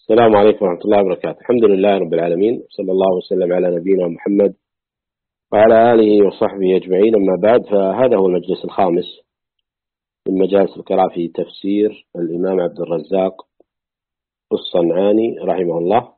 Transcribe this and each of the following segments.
السلام عليكم ورحمة الله وبركاته. الحمد لله رب العالمين، صلى الله وسلم على نبينا محمد وعلى آله وصحبه أجمعين. أما بعد، فهذا هو المجلس الخامس من مجالس القراءة في تفسير الإمام عبد الرزاق الصنعاني رحمه الله،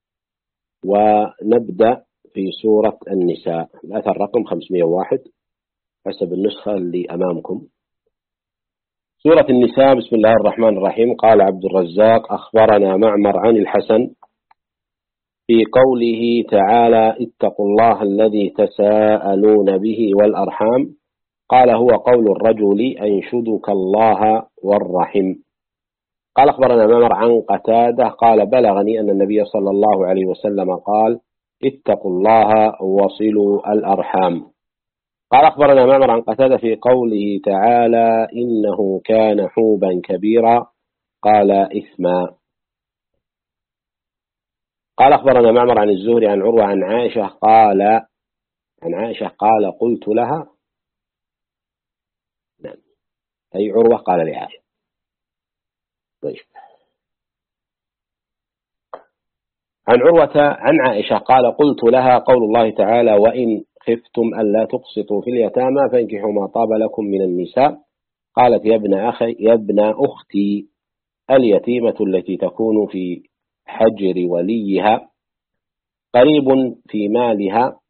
ونبدأ في سورة النساء، الأثر رقم 501 حسب النسخة اللي أمامكم. سورة النساء. بسم الله الرحمن الرحيم. قال عبد الرزاق: أخبرنا معمر عن الحسن في قوله تعالى: اتقوا الله الذي تساءلون به والأرحام، قال: هو قول الرجل أنشدك الله والرحم. قال: أخبرنا معمر عن قتادة قال: بلغني أن النبي صلى الله عليه وسلم قال: اتقوا الله وصلوا الأرحام. قال: أخبرنا معمر عن قتادة في قوله تعالى: إنه كان حوبا كبيرا، قال: إثما. قال: أخبرنا معمر عن الزهري عن عروة عن عائشة قال: قلت لها، نعم، أي عروة قال لعائشة. طيب. عن عروة عن عائشة قال: قلت لها: قول الله تعالى: وإن خفتم ألا تقسطوا في اليتامى فانكحوا ما طاب لكم من النساء. قالت: يا ابن أختي، اليتيمة التي تكون في حجر وليها قريب في مالها،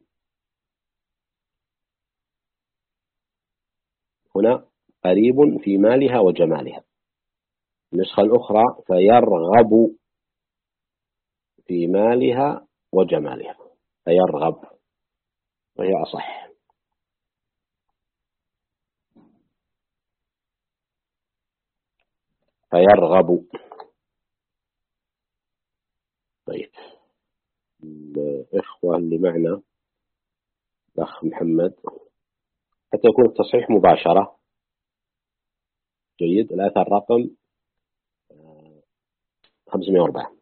هنا قريب في مالها وجمالها. النسخة الأخرى: فيرغب في مالها وجمالها، فيرغب، وهي أصح. فيرغب. طيب، الإخوة اللي معنا، الأخ محمد، حتى يكون التصحيح مباشرة. جيد. الأثر رقم 504.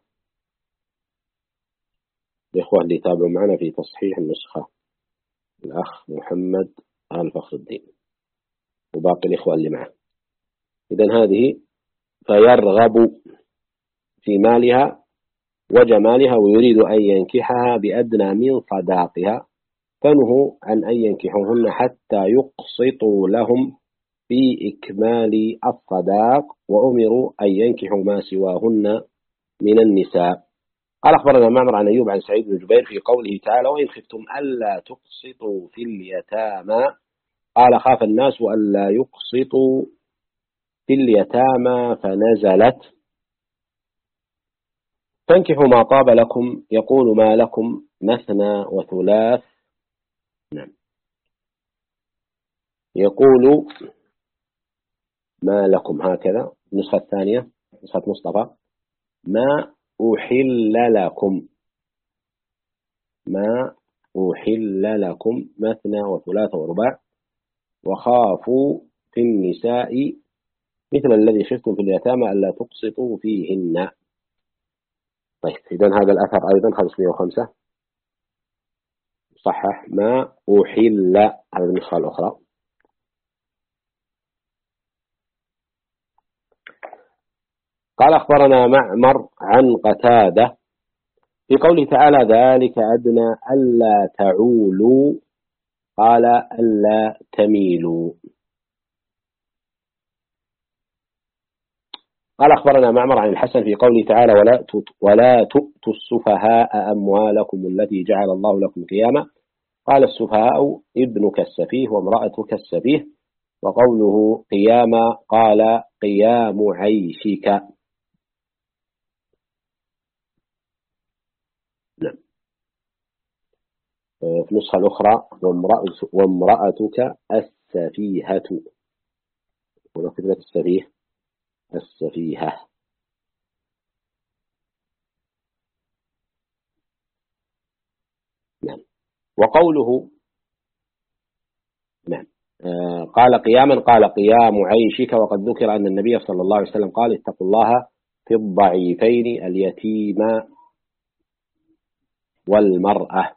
الإخوة اللي يتابعوا معنا في تصحيح النسخة: الأخ محمد آل فخر الدين وباقي الإخوة اللي معه. إذن هذه: فيرغب في مالها وجمالها ويريد أن ينكحها بأدنى من صداقها، فنهوا عن أن ينكحوهن حتى يقسطوا لهم في إكمال الصداق، وأمروا أن ينكحوا ما سواهن من النساء. قال: أخبرنا معمر عن أيوب عن سعيد بن جبير في قوله تعالى: وإن خفتم ألا تقسطوا في اليتامى، قال: خاف الناس ألا يقسطوا في اليتامى فنزلت: فانكحوا ما طاب لكم، يقول ما لكم مثنى وثلاث. نعم، يقول ما لكم، هكذا. النسخة الثانية، نسخة مصطفى: ما أحل لكم، ما أحل لكم مثنى وثلاث ورباع، وخافوا في النساء مثل الذي خفتم في اليتامى ألا تقسطوا فيهن. طيب، إذن هذا الأثر أيضا 505 صحح: ما أحل، هذه النسخة الأخرى. قال: أخبرنا معمر عن قتادة في قوله تعالى: ذلك أدنى ألا تعولوا، قال: ألا تميلوا. قال: أخبرنا معمر عن الحسن في قوله تعالى: ولا تؤتوا السفهاء أموالكم التي جعل الله لكم قياما، قال: السفهاء ابنك السفيه وامرأتك السفيه. وقوله قياما قال: قيام عيشك. نعم. في النسخة الأخرى: وامرأتك السفيهة، هنا كتبت السفيه، السفيهة. نعم. وقوله، نعم، قال قياما قال: قيام عيشك. وقد ذكر أن النبي صلى الله عليه وسلم قال: اتقوا الله في الضعيفين، اليتيم والمرأة.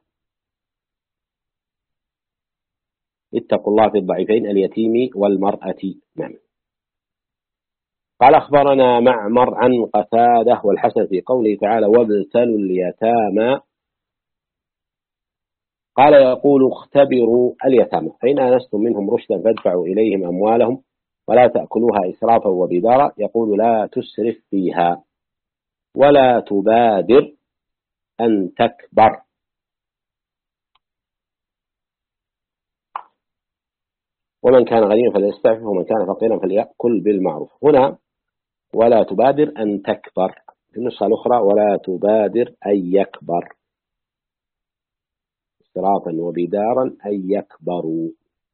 اتقوا الله في الضعيفين، اليتيم والمرأة. نعم. قال أخبرنا معمر عن قتادة والحسن في قوله تعالى وابتلوا اليتامى، قال يقول اختبروا اليتامى فإن آنستم منهم رشدا فادفعوا إليهم أموالهم ولا تأكلوها إسرافا وبدارا، يقول لا تسرف فيها ولا تبادر أن تكبر. ومن كان غنيا فليستعفف ومن كان فقيرا فليأكل بالمعروف. هنا ولا تبادر أن تكبر، في النسخة الأخرى ولا تبادر أن يكبر، إسرافا وبدارا أن يكبروا.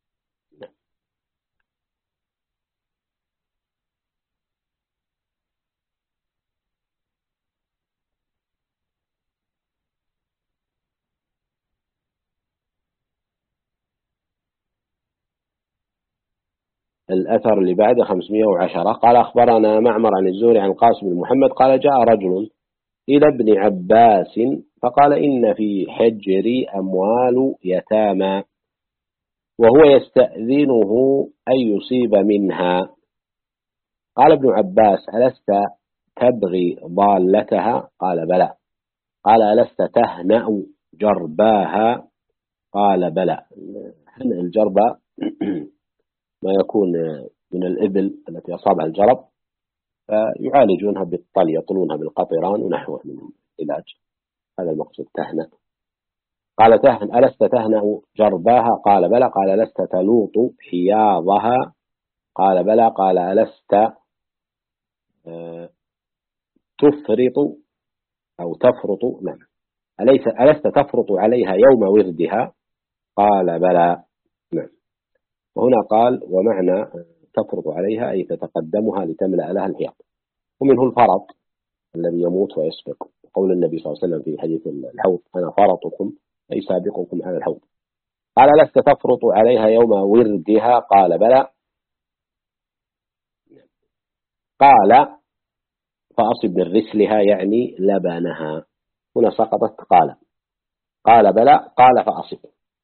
الأثر اللي بعده 510. قال أخبرنا معمر عن الزهري عن قاسم بن محمد قال جاء رجل إلى ابن عباس فقال إن في حجري أموال يتامى وهو يستأذنه أن يصيب منها. قال ابن عباس ألست تبغي ضالتها؟ قال بلى. قال ألست تهنأ جرباها؟ قال بلى. هنأ الجربة ما يكون من الإبل التي أصابها الجرب فيعالجونها بالطل، يطلونها بالقطران ونحوه من العلاج، هذا المقصود تهنأ. قال ألست تهنأ جرباها؟ قال بلى. قال ألست تلوط حياضها؟ قال بلى. قال ألست تفرط أو تفرط؟ نعم. ألست تفرط عليها يوم وردها؟ قال بلى. نعم. وهنا قال ومعنى تفرط عليها أي تتقدمها لتملأ لها الحياض، ومنه الفرط الذي يموت ويسبق، قول النبي صلى الله عليه وسلم في حديث الحوض أنا فرطكم أي سابقكم على الحوض. قال لست تفرط عليها يوم وردها؟ قال بلى. قال فأصب من رسلها يعني لبنها، هنا سقطت قال بلى. قال فأصب.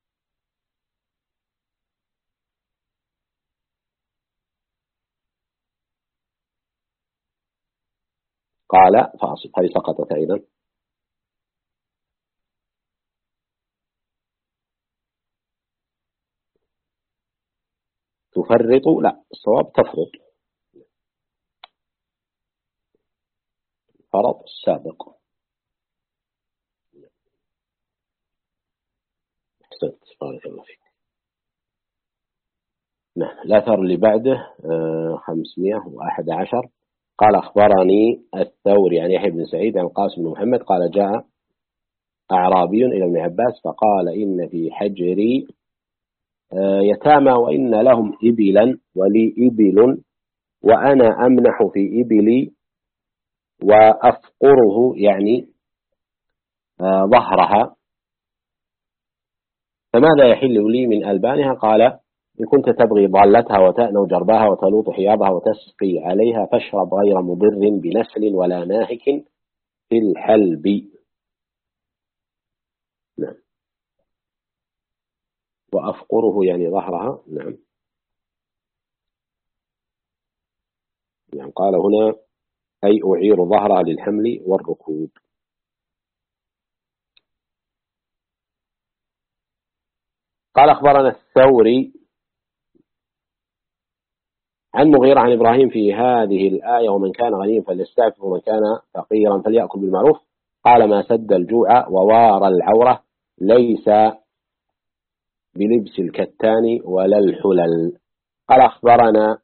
قال فأصب هذه سقطت أيضا. تفرط لا، الصواب تفرط، فرط السابق. أحسنت بارك الله فيك. نعم. الأثر اللي بعده 511. قال أخبرني الثوري عن يحيى بن سعيد عن قاسم بن محمد قال جاء أعرابي إلى ابن عباس فقال إن في حجري يتامى وإن لهم إبلا ولي إبل وأنا أمنح في إبلي وأفقره يعني ظهرها، فماذا يحل لي من ألبانها؟ قال إن كنت تبغي ضالتها وتأنو جرباها وتلوط حياضها وتسقي عليها فاشرب غير مضر بنسل ولا ناهك في الحلب. نعم. وأفقره يعني ظهرها. نعم. يعني قال هنا أي أعير ظهرها للحمل والركوب. قال أخبرنا الثوري عن مغيرة عن إبراهيم في هذه الآية ومن كان غنيا فليستعفف ومن كان فقيرا فليأكل بالمعروف، قال ما سد الجوع ووار العورة ليس بلبس الكتان ولا الحلل. قال أخبرنا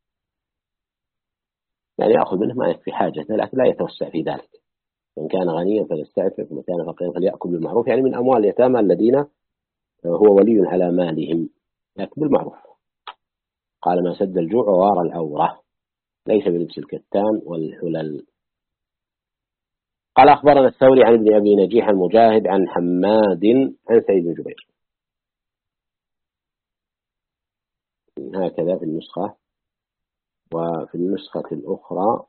يعني أخذ منه ما يكفي حاجته لكن لا يتوسع في ذلك. من كان غنيا فليستعفف ومن كان فقيرا فليأكل بالمعروف، يعني من أموال اليتامى الذين هو ولي على مالهم، لكن بالمعروف. قال ما سد الجوع ووار العورة ليس بلبس الكتان والحلل. قال أخبرنا الثوري عن ابن أبي نجيح المجاهد عن حماد عن سعيد بن جبير، هكذا في النسخة. وفي النسخة الأخرى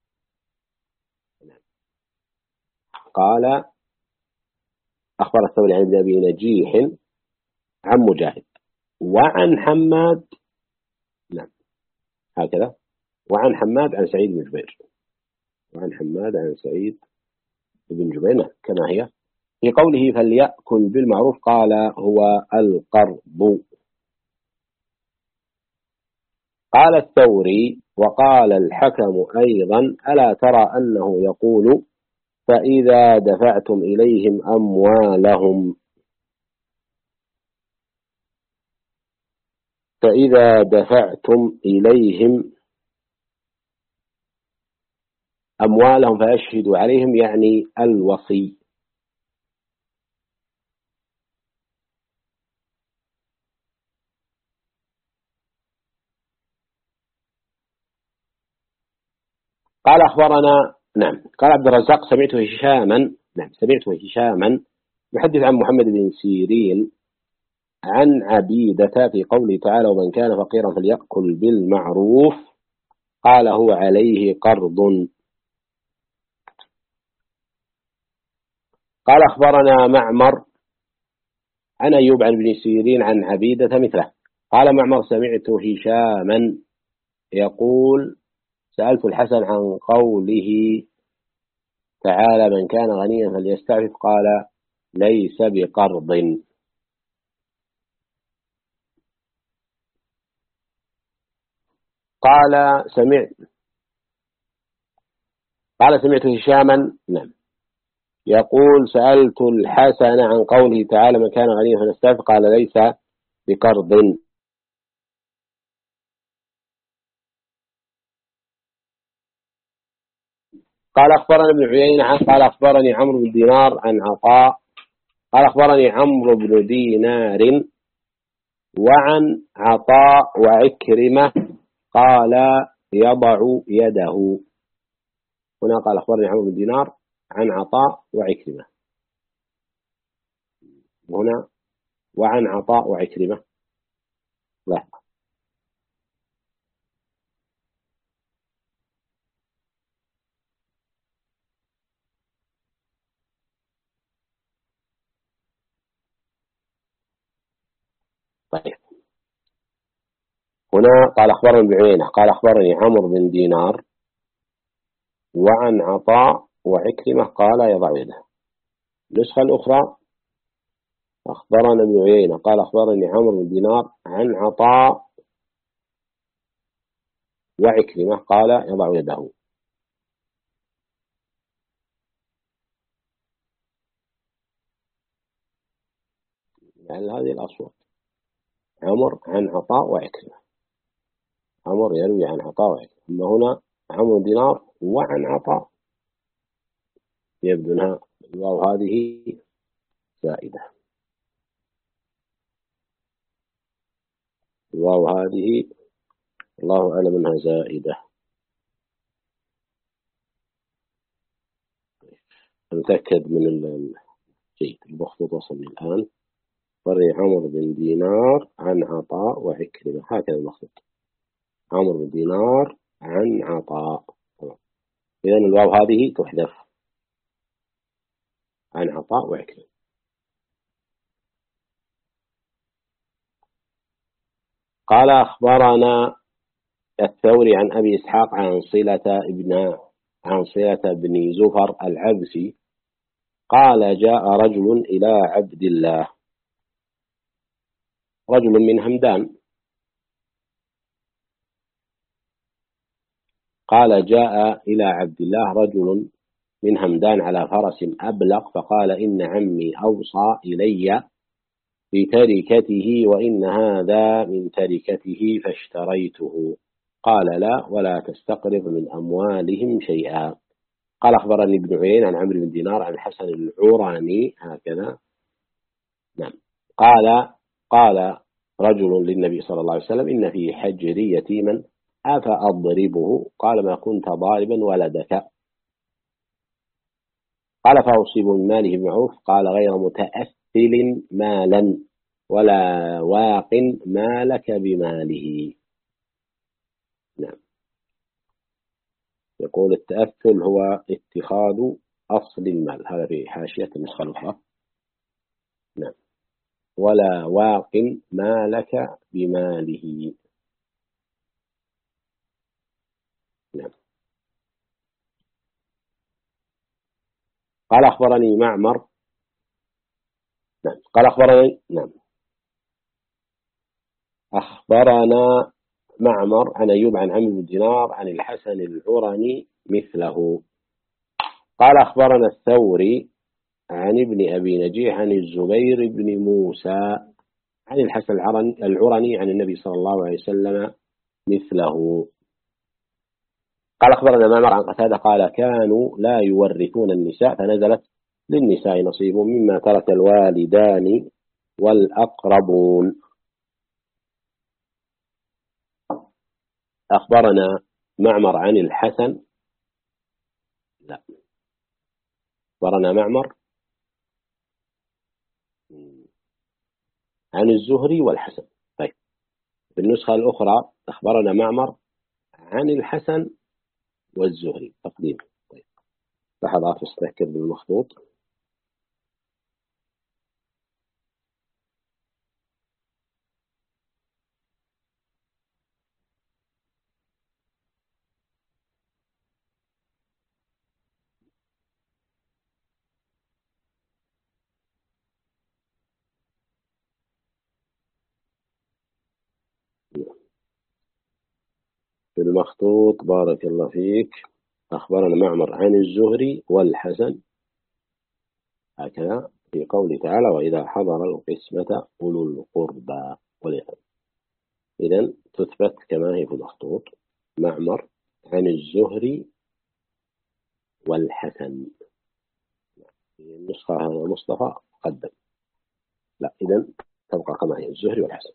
قال أخبر الثوري عن ابن أبي نجيح عن مجاهد وعن حماد. نعم هكذا. وعن حماد عن سعيد بن جبير. وعن حماد عن سعيد بن جبير كما هي في قوله فليأكل بالمعروف قال هو القرض. قال الثوري وقال الحكم أيضا ألا ترى أنه يقول فإذا دفعتم إليهم أموالهم فإذا دفعتم إليهم أموالهم فيشهدوا عليهم يعني الوصي. قال أخبرنا قال عبد الرزاق سمعته هشاما يحدث عن محمد بن سيرين عن عبيدة في قوله تعالى ومن كان فقيرا فليأكل بالمعروف قال هو عليه قرض. قال أخبرنا معمر عن أيوب عن ابن سيرين عن عبيدة مثله. قال معمر سمعت هشاما يقول سألت الحسن عن قوله تعالى من كان غنيا فليستعفف قال ليس بقرض. قال سمعت هشاما يقول سألت الحسن عن قوله تعالى من كان غنيا فليستعفف قال ليس بقرض. قال أخبرنا ابن عيينة قال أخبرني عمرو بن دينار عن عطاء قال أخبرني عمرو بن دينار وعن عطاء وعكرمة قال يضع يده. هنا قال أخبرني عمرو بن دينار عن عطاء وعكرمة. هنا وعن عطاء وعكرمة لا طيب. هنا قال أخبرني ابن عيينة قال أخبرني عمرو بن دينار وعن عطاء وعكرمة قال يضع يده. النسخة الأخرى أخبرنا ابن عيينة قال أخبرني عمرو بن دينار عن عطاء وعكرمة قال يضع يده. يعني هذه الأصوات عمر عن عطاء وعكرمة. عمر يروي عن عطاء وعكرمة أما هنا عمرو بن دينار وعن عطاء يبدو أنها الواو هذه زائدة. الواو هذه الله أعلم أنها زائدة. نتأكد من الجيد المخطوط وصلني الآن. فري عمرو بن دينار عن عطاء وعكرمة هكذا المخطوط عمرو بن دينار عن عطاء. إذن الواو هذه تحذف عن عطاء وعكرمة. قال أخبرنا الثوري عن أبي إسحاق عن صلة بن زفر العبسي قال جاء رجل إلى عبد الله رجل من همدان. قال جاء إلى عبد الله رجل من همدان على فرس أبلق فقال إن عمي أوصى إلي بتركته وإن هذا من تركته فاشتريته. قال لا ولا تستقرض من أموالهم شيئا. قال أخبرني ابن عيينة عن عمرو بن دينار عن الحسن العراني هكذا قال رجل للنبي صلى الله عليه وسلم إن في حجري يتيما أفأضربه قال ما كنت ضاربا ولدك. قال فأصيب من ماله بمعروف قال غير متأثل مالا ولا واق مالك بماله. يقول التأثل هو اتخاذ أصل المال هذا في حاشية النسخة الأخرى. ولا واق مالك بماله. قال أخبرني معمر. نعم قال أخبرني. نعم أخبرنا معمر عن أيوب عن عمرو بن دينار عن الحسن العرني مثله. قال أخبرنا الثوري عن ابن أبي نجيح عن الزبير بن موسى عن الحسن العرني عن النبي صلى الله عليه وسلم مثله. قال أخبرنا معمر عن قتادة قال كانوا لا يورثون النساء فنزلت للنساء نصيب مما ترك الوالدان والأقربون. أخبرنا معمر عن الحسن. لا أخبرنا معمر عن الزهري والحسن. طيب في النسخة الأخرى أخبرنا معمر عن الحسن والزهري تقديم. طيب لحظات استذكر بالمخطوط. في المخطوط بارك الله فيك أخبرنا معمر عن الزهري والحسن هكذا في قوله تعالى وإذا حضر القسمة أولو القربى واليتامى. إذن تثبت كما هي في المخطوط معمر عن الزهري والحسن. في النسخة هذا مصطفى قدم. لا إذن تبقى كما هي الزهري والحسن.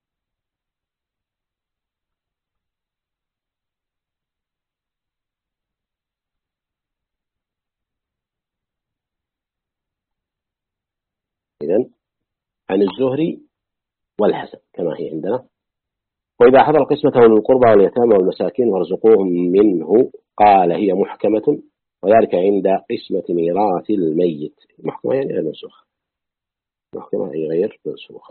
إذن عن الزهري والحسن كما هي عندنا. وإذا حضر القسمة أولو القربى واليتامى والمساكين وارزقوهم منه قال هي محكمة وذلك عند قسمة ميراث الميت. محكمة يعني غير منسوخة. محكمة أي غير منسوخة.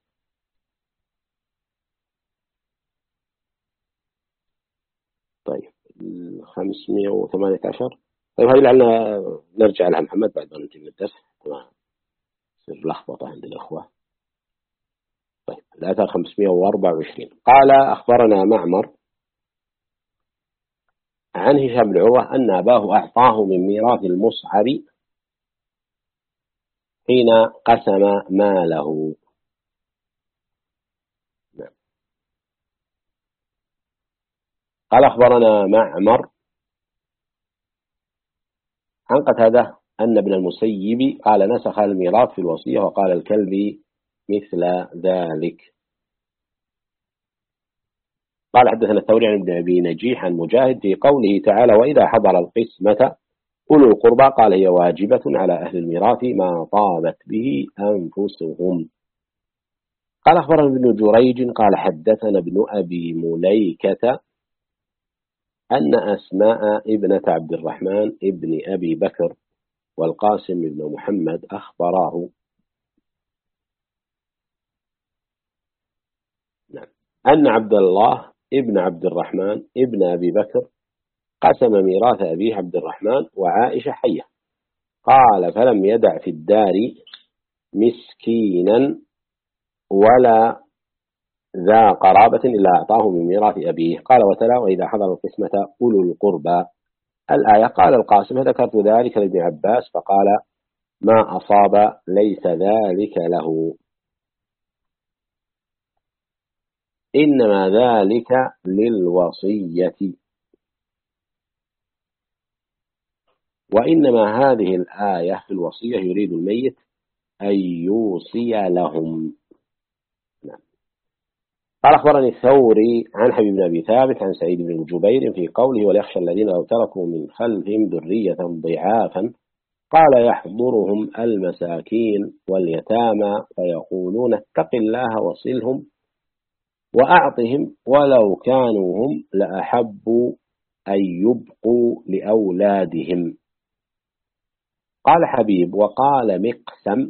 طيب 518. طيب هذه لعلنا نرجع لها محمد بعد ما ننتهي من الدرس ما تصير لخبطة عند الأخوة. طيب الآثار 524. قال أخبرنا معمر عن هشام بن عروة أن أباه أعطاه من ميراث المصعب حين قسم ماله. قال أخبرنا معمر عن قتادة أن ابن المسيب قال نسخ الميراث في الوصية وقال الكلبي مثل ذلك. قال حدثنا الثوري عن ابن أبي نجيح عن مجاهد في قوله تعالى وإذا حضر القسمة أولو القربى قال هي واجبة على أهل الميراث ما طابت به أنفسهم. قال أخبرنا ابن جريج قال حدثنا ابن أبي مليكة أن أسماء ابنة عبد الرحمن ابن أبي بكر والقاسم بن محمد أخبراه أن عبد الله ابن عبد الرحمن ابن أبي بكر قسم ميراث أبيه عبد الرحمن وعائشة حية. قال فلم يدع في الدار مسكينا ولا ذا قرابة إلا أعطاه من ميراث أبيه. قال وتلا وإذا حضر القسمة أولو القربى الآية. قال القاسم ذكرت ذلك لابن عباس فقال ما أصاب ليس ذلك له إنما ذلك للوصية. وإنما هذه الآية في الوصية يريد الميت أن يوصي لهم. قال أخبرني الثوري عن حبيب بن أبي ثابت عن سعيد بن جبير في قوله وليخشى الذين لو تركوا من خلفهم ذرية ضعافا قال يحضرهم المساكين واليتامى فيقولون اتق الله وصلهم وأعطهم ولو كانوا هم لأحب أن يبقوا لأولادهم. قال حبيب وقال مقسم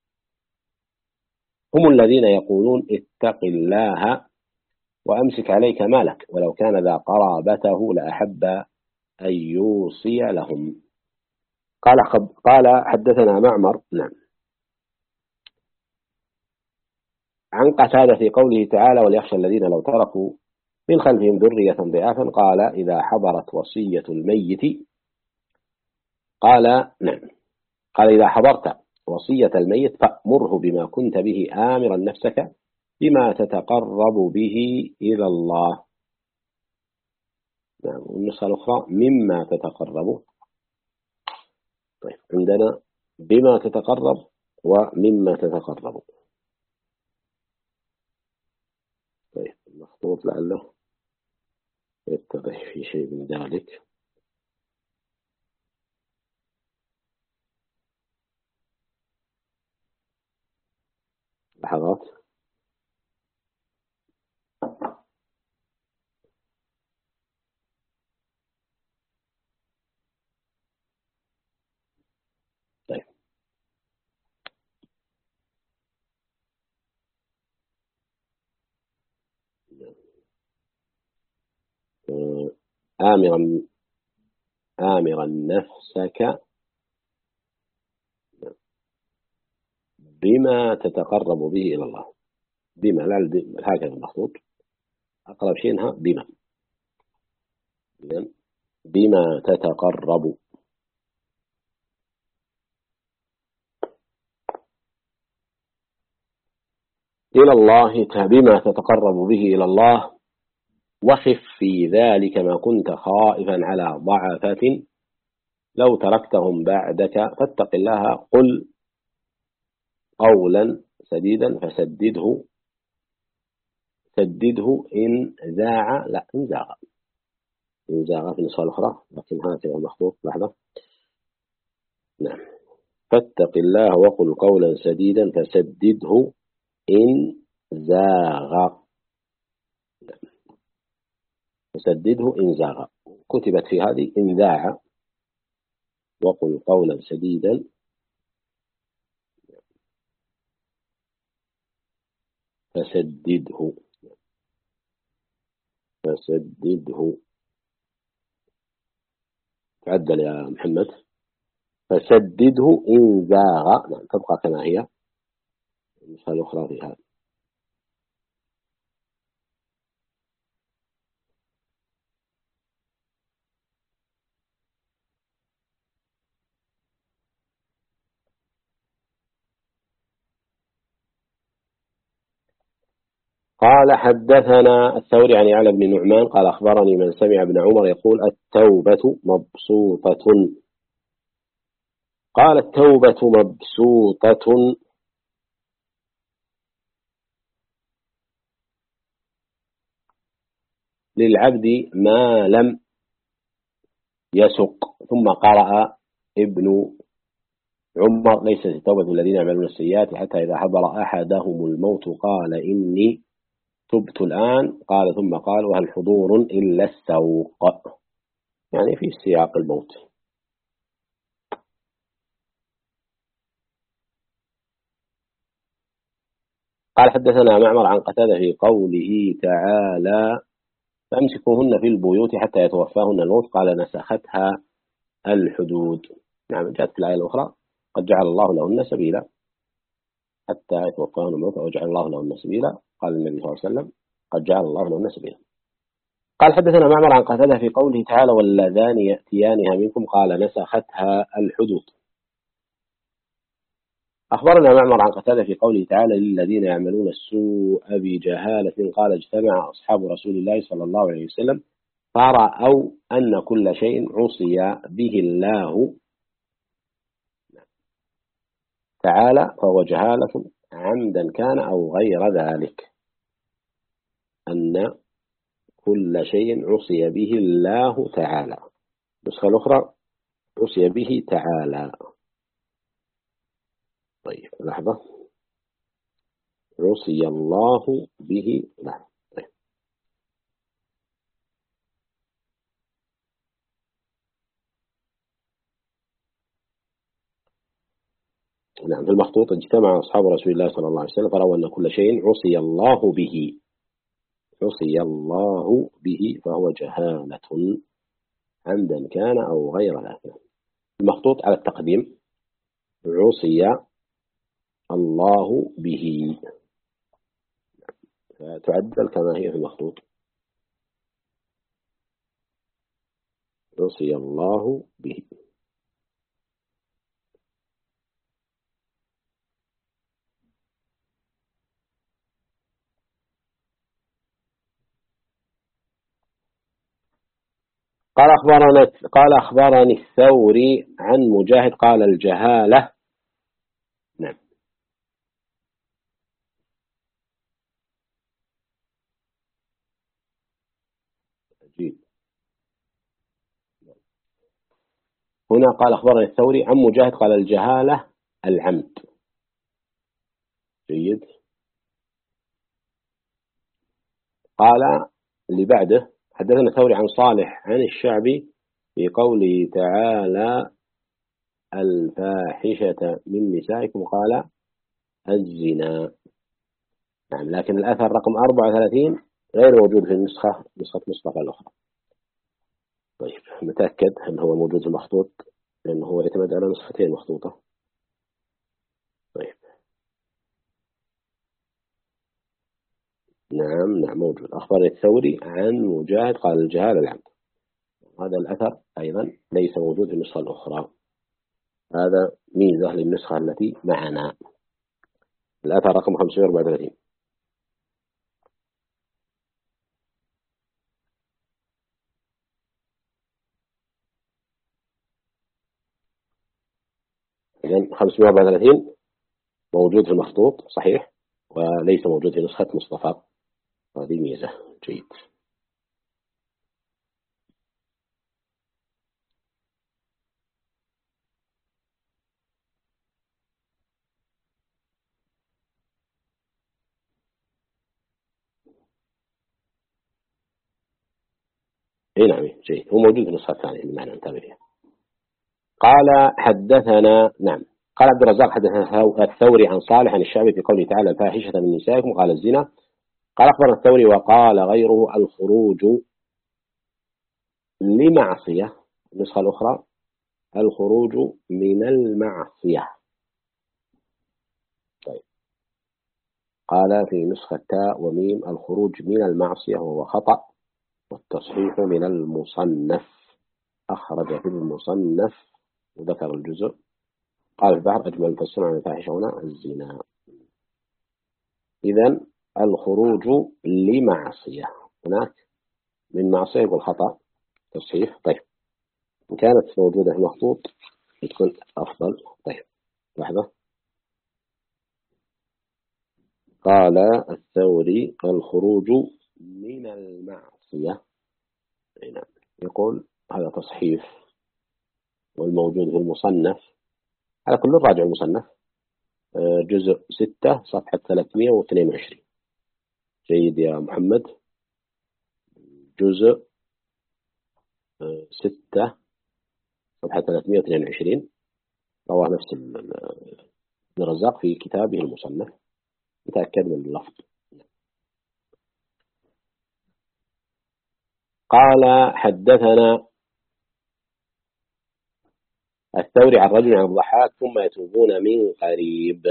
هم الذين يقولون اتق الله وأمسك عليك مالك ولو كان ذا قرابته لأحب أن يوصي لهم. قال حدثنا معمر نعم عن قتادة في قوله تعالى وليخشى الذين لو تركوا من خلفهم ذرية ضعافا قال إذا حضرت وصية الميت قال نعم قال إذا حضرت وصية الميت فأمره بما كنت به آمرا نفسك بما تتقرب به إلى الله. نعم والنسخة الأخرى مما تتقرب. طيب عندنا بما تتقرب ومما تتقرب. طيب المخطوط لعله يتضح في شيء من ذلك. لحظات. طيب آمرا نفسك بما تتقرب به إلى الله. بما لا هكذا المخطوط أقرب شيء بما بما تتقرب إلى الله بما تتقرب به إلى الله وخف في ذلك ما كنت خائفا على ضعفة لو تركتهم بعدك فاتق الله قل قولا سديدا سدده إن زاع لا إن زاغ في النسخة الأخرى لكن هكذا المخطوط لحظة. نعم فاتق الله وقل قولا سديدا فسدده إن زاغ. فسدده إن زاغ كتبت في هذه إن زاع وقل قولا سديدا فسدده تعدل يا محمد فسدده إن زاغ. نعم تبقى كما هي النسخة الأخرى في هذا. قال حدثنا الثوري عن يعلى بن نعمان قال أخبرني من سمع ابن عمر يقول التوبة مبسوطة. قال التوبة مبسوطة للعبد ما لم يسق. ثم قرأ ابن عمر ليست التوبة الذين يعملون السيئات حتى إذا حضر أحدهم الموت قال إني تبت الآن قال ثم قال وهل حضور إلا السوق يعني في سياق الموت. قال حدثنا معمر عن قتادة في قوله تعالى فأمسكوهن في البيوت حتى يتوفاهن الموت قال نسختها الحدود. نعم جاءت في الآية الأخرى قد جعل الله لهن سبيلا حتى يتوفاهن الموت وجعل الله لهن سبيلا قال النبي صلى الله عليه وسلم قد جعل الله لهن سبيلا. قال حدثنا معمر عن قتادة في قوله تعالى واللذان يأتيانها منكم قال نسختها الحدود. أخبرنا معمر عن قتادة في قوله تعالى للذين يعملون السوء بجهالة قال اجتمع أصحاب رسول الله صلى الله عليه وسلم فرأوا أن كل شيء عصي به الله تعالى فهو جهالة عمدا كان أو غير ذلك. أن كل شيء عصي به الله تعالى. النسخة الأخرى عصي به تعالى. طيب لحظة عصي الله به لا. طيب. نعم في المخطوط اجتمع أصحاب رسول الله صلى الله عليه وسلم فرأوا أن كل شيء عصي الله به فهو جهالة عمدا كان أو غير ذلك. المخطوط على التقديم عصي الله به، فتعدل كما هي في المخطوط عصي الله به. قال أخبرني الثوري عن مجاهد قال الجهالة. نعم. أجيب. هنا قال أخبرني الثوري عن مجاهد قال الجهالة العمد. جيد. قال اللي بعده حدثنا الثوري عن صالح عن الشعبي في قوله تعالى الفاحشة من نسائكم قال الزنا. نعم، لكن الأثر رقم 34 غير موجود في نسخة مصطفى الأخرى. طيب نتأكد هل هو موجود في المخطوط، لأنه هو يعتمد على نسختين مخطوطة. طيب نعم موجود. أخبر الثوري عن مجاهد قال الجهال العمد. هذا الأثر أيضا ليس موجود في النسخة الأخرى، هذا ميزة للنسخة التي معنا. الأثر رقم 534. إذن 534 موجود في المخطوط صحيح، وليس موجود في نسخة مصطفى، هذه ميزة. جيد. اي نعم جيد، هو موجود في النسخة الثانية اللي معنا نتابع فيها. قال حدثنا نعم قال عبد الرزاق حدثنا الثوري عن صالح عن الشعبي في قوله تعالى الفاحشة من نسائكم قال الزنا. قال أخبرنا الثوري وقال غيره الخروج لمعصية. النسخة الأخرى الخروج من المعصية. طيب قال في نسخة تاء وميم الخروج من المعصية وهو خطأ، والتصحيح من المصنف. أخرج في المصنف وذكر الجزء. قال البحر أجمل تفسير عن الفاحشة هنا الزنا. إذن الخروج لمعصية، هناك من معصية والخطأ تصحيح. طيب إن كانت موجودة في المخطوط تكون أفضل. طيب لحظة. قال الثوري الخروج من المعصية. يقول هذا تصحيح، والموجود في المصنف على كل راجع المصنف جزء 6 صفحة 322. جيد يا محمد. جزء 6 صفحة 322 رواه نفس ابن الرزاق في كتابه المصنف، متأكد من اللفظ. قال حدثنا الثوري عن رجل عن الضحاك ثم يتوبون من قريب.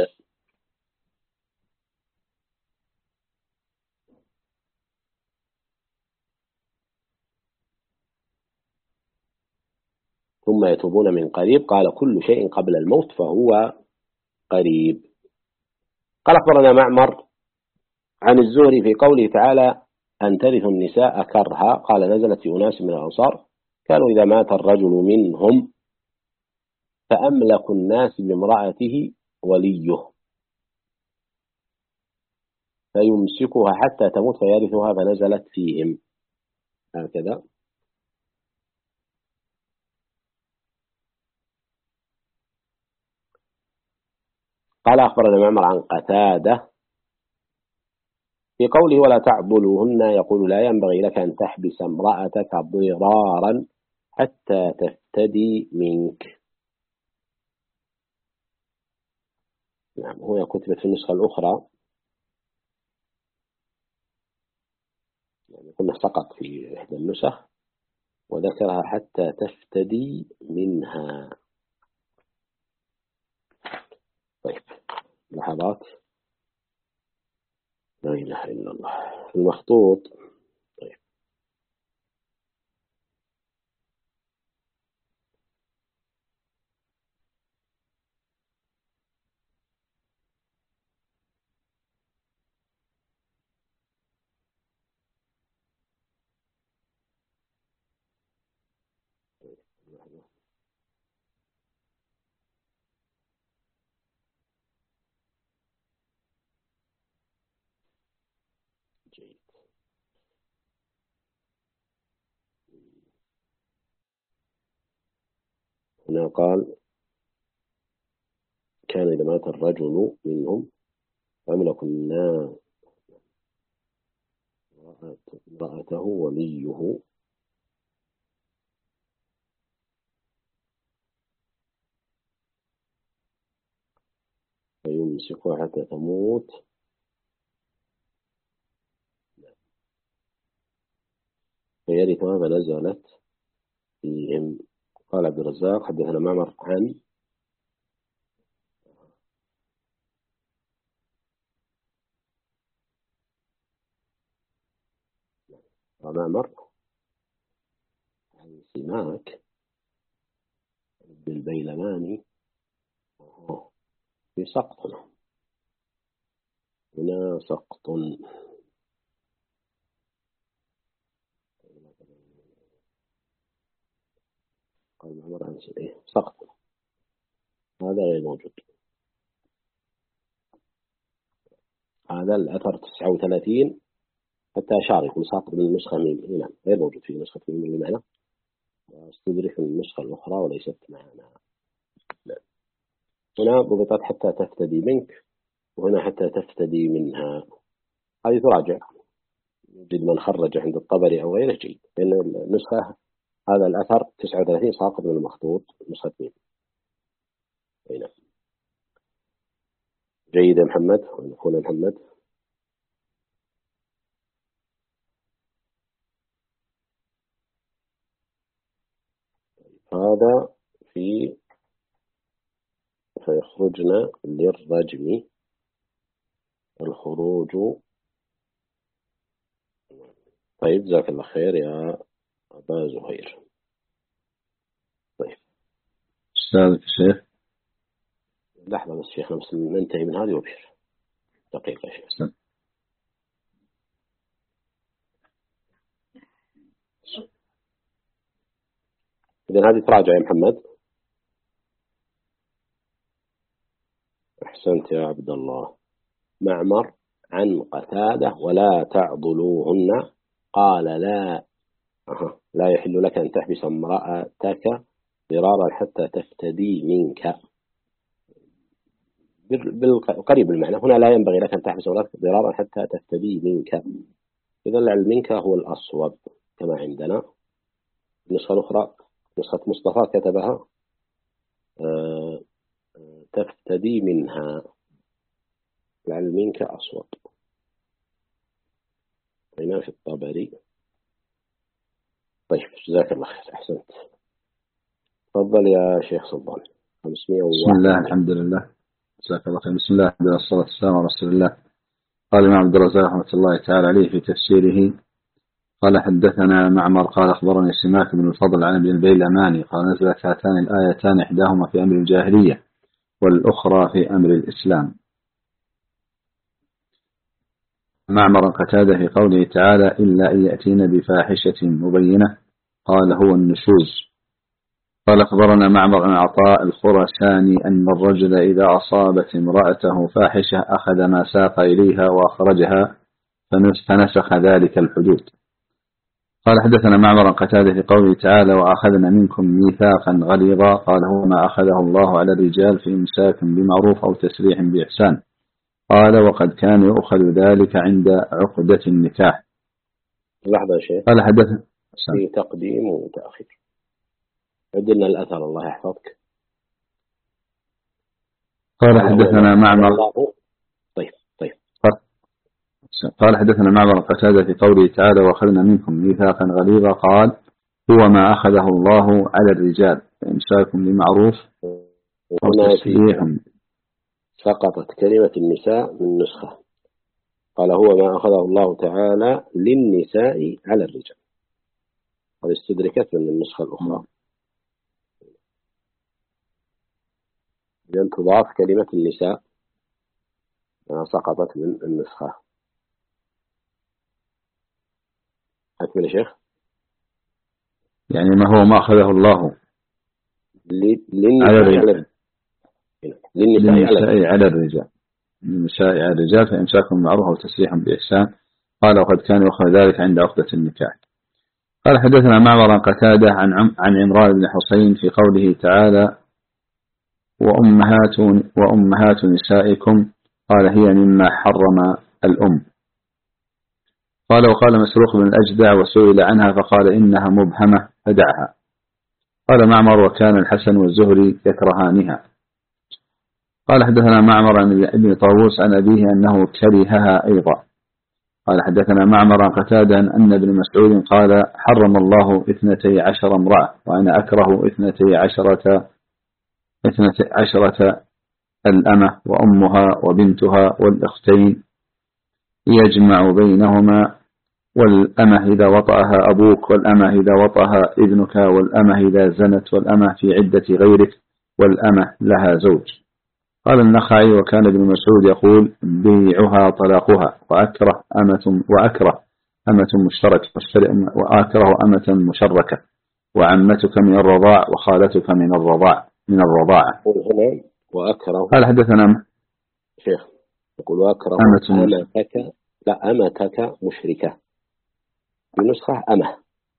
ثم يتوبون من قريب قال كل شيء قبل الموت فهو قريب. قال أخبرنا معمر عن الزهري في قوله تعالى أن ترثوا النساء كرها قال نزلت في أناس من الأنصار كانوا إذا مات الرجل منهم فأملك الناس بامرأته وليه فيمسكها حتى تموت فيرثها فنزلت فيهم. هكذا. قال أخبرنا معمر عن قتادة في قوله ولا تعضلوهن يقول لا ينبغي لك أن تحبس امرأتك ضرارا حتى تفتدي منك. نعم هو كتبت في النسخة الأخرى يعني كنا سقط في إحدى النسخ وذكرها حتى تفتدي منها. ملاحظات؟ لا إله إلا الله. المخطوط. طيب جيد. هنا قال كان إذا مات الرجل منهم فيملك الناس امرأته وليه فيمسكها حتى تموت. فيرثها فنزلت فيهم. قال عبد الرزاق حدثنا معمر عن عن سماك بالبيلماني في سقط. هنا سقط. قال معمر عن سقط، هذا غير موجود. هذا الأثر 39 حتى أشار يكون ساقط من النسخة ميم. نعم غير موجود في نسخة ميم اللي معنا، واستدرك من النسخة الأخرى وليست معنا. هنا ضبطت حتى تفتدي منك، وهنا حتى تفتدي منها. هذه تراجع، يوجد من خرج عند الطبري أو غيره جيد، لأن النسخة هذا الأثر 39 ساقط من المخطوط نسخة ميم. نعم جيد يا محمد ونقول محمد. هذا فيخرجنا للرجم الخروج. طيب جزاك الله خير يا أبا زهير. طيب أستاذ الشيخ لحظة بس شيخنا، بس ننتهي من هذه وبشر دقيقة يا شيخ. إذن هذه تراجع يا محمد. أحسنت يا عبد الله. معمر عن قتادة ولا تعضلوهن قال لا يحل لك أن تحبس امرأتك ضرارا حتى تفتدي منك. قريب المعنى. هنا لا ينبغي لك أن تحبس امرأتك ضرارا حتى تفتدي منك. إذا لعل منك هو الأصوب كما عندنا. النسخة الأخرى نسخة مصطفى كتبها تفتدي منها، لعل منك أصوب. هنا في الطبري. طيب جزاك الله خير أحسنت. تفضل يا شيخ سلطان. 501. بسم الله الحمد لله جزاك الله خير. بسم الله والصلاة والسلام على رسول الله. قال الإمام عبد الرزاق رحمة الله تعالى عليه في تفسيره قال حدثنا معمر قال أخبرني سماك بن الفضل عن ابن البيلماني قال نزلت هاتان الآيتان إحداهما في أمر الجاهلية والأخرى في أمر الإسلام. معمر قتادة في قوله تعالى إلا أن يأتين بفاحشة مبينة قال هو النشوز. قال أخبرنا معمر عن عطاء الخرساني أن الرجل إذا أصابت امرأته فاحشة أخذ ما ساق إليها وأخرجها فنسخ ذلك الحدود. قال حدثنا معمر قتادة في قوله تعالى وأخذنا منكم ميثاقا غليظا قال هو ما أخذه الله على الرجال في إمساك بمعروف أو تسريح بإحسان. قال وقد كان يؤخذ ذلك عند عقدة النكاح. لحظة يا شيخ. قال حدثنا في تقديم وتأخير. عدلنا الأثر الله يحفظك. قال حدثنا معمر. طيب قال حدثنا معمر قتادة في قوله تعالى وأخذنا منكم ميثاقا غليظا قال هو ما أخذه الله على الرجال إمساك بمعروف أو تسريح. سقطت كلمة النساء من نسخة، قال هو ما أخذه الله تعالى للنساء على الرجال، قد استدركت من النسخة الأخرى، إذن تضاف كلمة النساء سقطت من النسخة. أكمل يا شيخ. يعني ما هو ما أخذه الله للنساء على الرجال، للنساء على الرجال، فإمساك بالمعروف وتسريح بإحسان، قال وقد كان يؤخذ ذلك عند عقدة النكاح. قال حدثنا معمر عن قتادة عن عمران بن حسين في قوله تعالى وأمهات نسائكم، قال هي مما حرم الأم. قال وقال مسروق بن الأجدع وسئل عنها فقال إنها مبهمة فدعها. قال معمر وكان الحسن والزهري يكرهانها. قال حدثنا معمر عن ابن طاووس عن أبيه أنه كرهها أيضا. قال حدثنا معمر عن قتادة أن ابن مسعود قال حرم الله 12 امرأة وأنا أكره 12 الأمة وأمها وبنتها والأختين يجمع بينهما، والأمة إذا وطأها أبوك، والأمة إذا وطأها ابنك، والأمة إذا زنت، والأمة في عدة غيرك، والأمة لها زوج. قال النخعي وكان ابن مسعود يقول بيعها طلاقها، وأكره أمة مشتركة، وأكره أمة مشركة، وعمتك من الرضاع وخالتك من الرضاعة. قال حدثنا شيخ يقول وأكره أمتك مشركة، بنسخة أمة،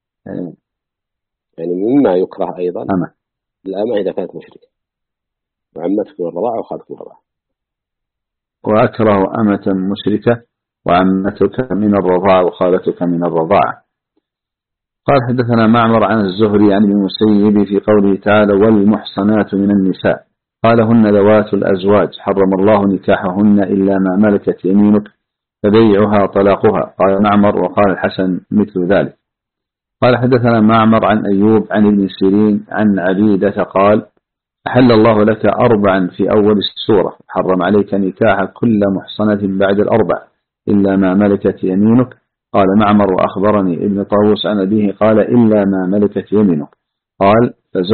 يعني مما يكره أيضا الأمة إذا كانت مشركة، وعمتك من الرضاعة وخالتك من الرضاعة. وأكره أمة مشركة وعمتك من الرضاعة وخالتك من الرضاعة. قال حدثنا معمر عن الزهري عن ابن المسيب في قوله تعالى والمحصنات من النساء، قال هن ذوات الأزواج حرم الله نكاحهن إلا ما ملكت يمينك فبيعها طلاقها. قال معمر وقال الحسن مثل ذلك. قال حدثنا معمر عن أيوب عن ابن سيرين عن عبيدة قال أحل الله لك 4 في أول السورة، حرم عليك نكاح كل محصنة بعد 4 إلا ما ملكت يمينك. قال معمر وأخبرني ابن طاووس عن أبيه قال إلا ما ملكت يمينك، قال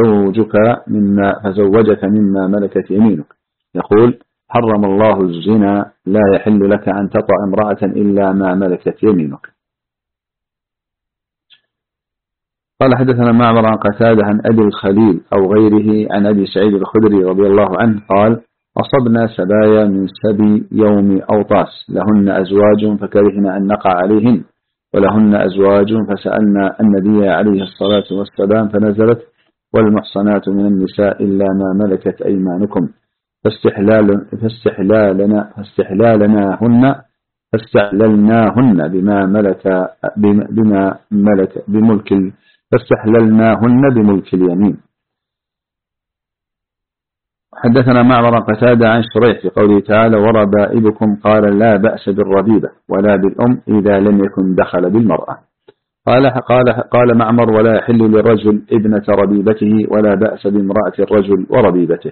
فزوجك مما ملكت يمينك. يقول حرم الله الزنا لا يحل لك أن تطأ امرأة إلا ما ملكت يمينك. قال حدثنا معمر عن قتادة عن أبي الخليل أو غيره عن أبي سعيد الخدري رضي الله عنه قال أصبنا سبايا من سبي يوم أوطاس لهن أزواج فكرهنا أن نقع عليهن، ولهن أزواج فسألنا النبي عليه الصلاة والسلام فنزلت والمحصنات من النساء إلا ما ملكت أيمانكم فاستحللناهن بملك اليمين. حدثنا معمر قتادة عن شريح في قوله تعالى وربائبكم، قال لا بأس بالربيبة ولا بالأم إذا لم يكن دخل بالمرأة. قال معمر ولا يحل للرجل ابنة ربيبته ولا بأس بامرأة الرجل وربيبته.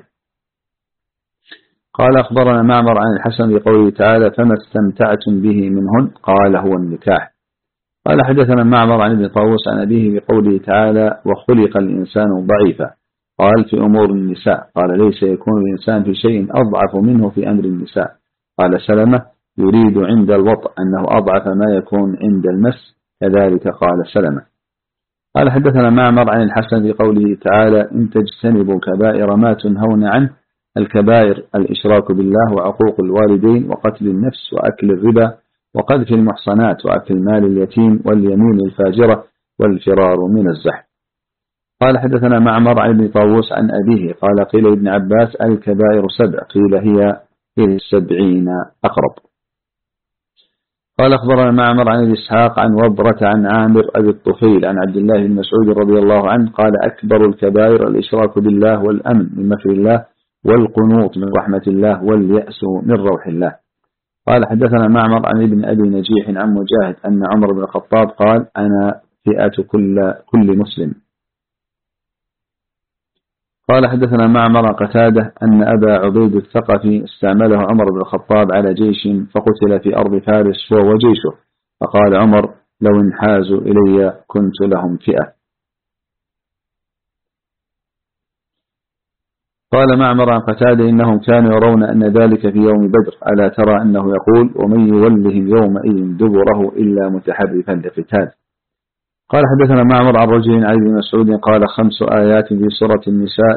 قال أخبرنا معمر عن الحسن بقوله تعالى فما استمتعتم به منهن، قال هو النكاح. قال حدثنا معمر عن ابن طاووس عن أبيه بقوله تعالى وخلق الإنسان ضعيفا، قال في أمور النساء، قال ليس يكون الإنسان في شيء أضعف منه في أمر النساء. قال سلمة يريد عند الوطء أنه أضعف ما يكون عند المس، كذلك قال سلمة. قال حدثنا معمر عن الحسن بقوله تعالى إن تجتنبوا كبائر ما تنهون عنه، الكبائر الإشراك بالله وعقوق الوالدين وقتل النفس وأكل الربا وقذف المحصنات وأكل مال اليتيم واليمين الفاجرة والفرار من الزحف. قال حدثنا معمر عن ابن طاووس عن أبيه قال قيل ابن عباس الكبائر 7، قيل هي 70 أقرب. قال أخبرنا معمر عن إسحاق عن وبرة عن عامر أبي الطفيل عن عبد الله بن مسعود رضي الله عنه قال أكبر الكبائر الإشراك بالله والأمن من مكر الله والقنوط من رحمة الله واليأس من روح الله. قال حدثنا معمر عن ابن أبي نجيح عن مجاهد أن عمر بن الخطاب قال أنا فئة كل مسلم. قال حدثنا معمر قتادة أن أبا عبيد الثقفي استعمله عمر بن الخطاب على جيش فقتل في أرض فارس هو وجيشه، فقال عمر لو انحازوا إلي كنت لهم فئة. قال معمر عن قتادة إنهم كانوا يرون أن ذلك في يوم بدر، ألا ترى أنه يقول ومن يولهم يومئذ دبره إلا متحرفا لقتال. قال حدثنا معمر عن رجل عن ابن مسعود قال 5 آيات في سورة النساء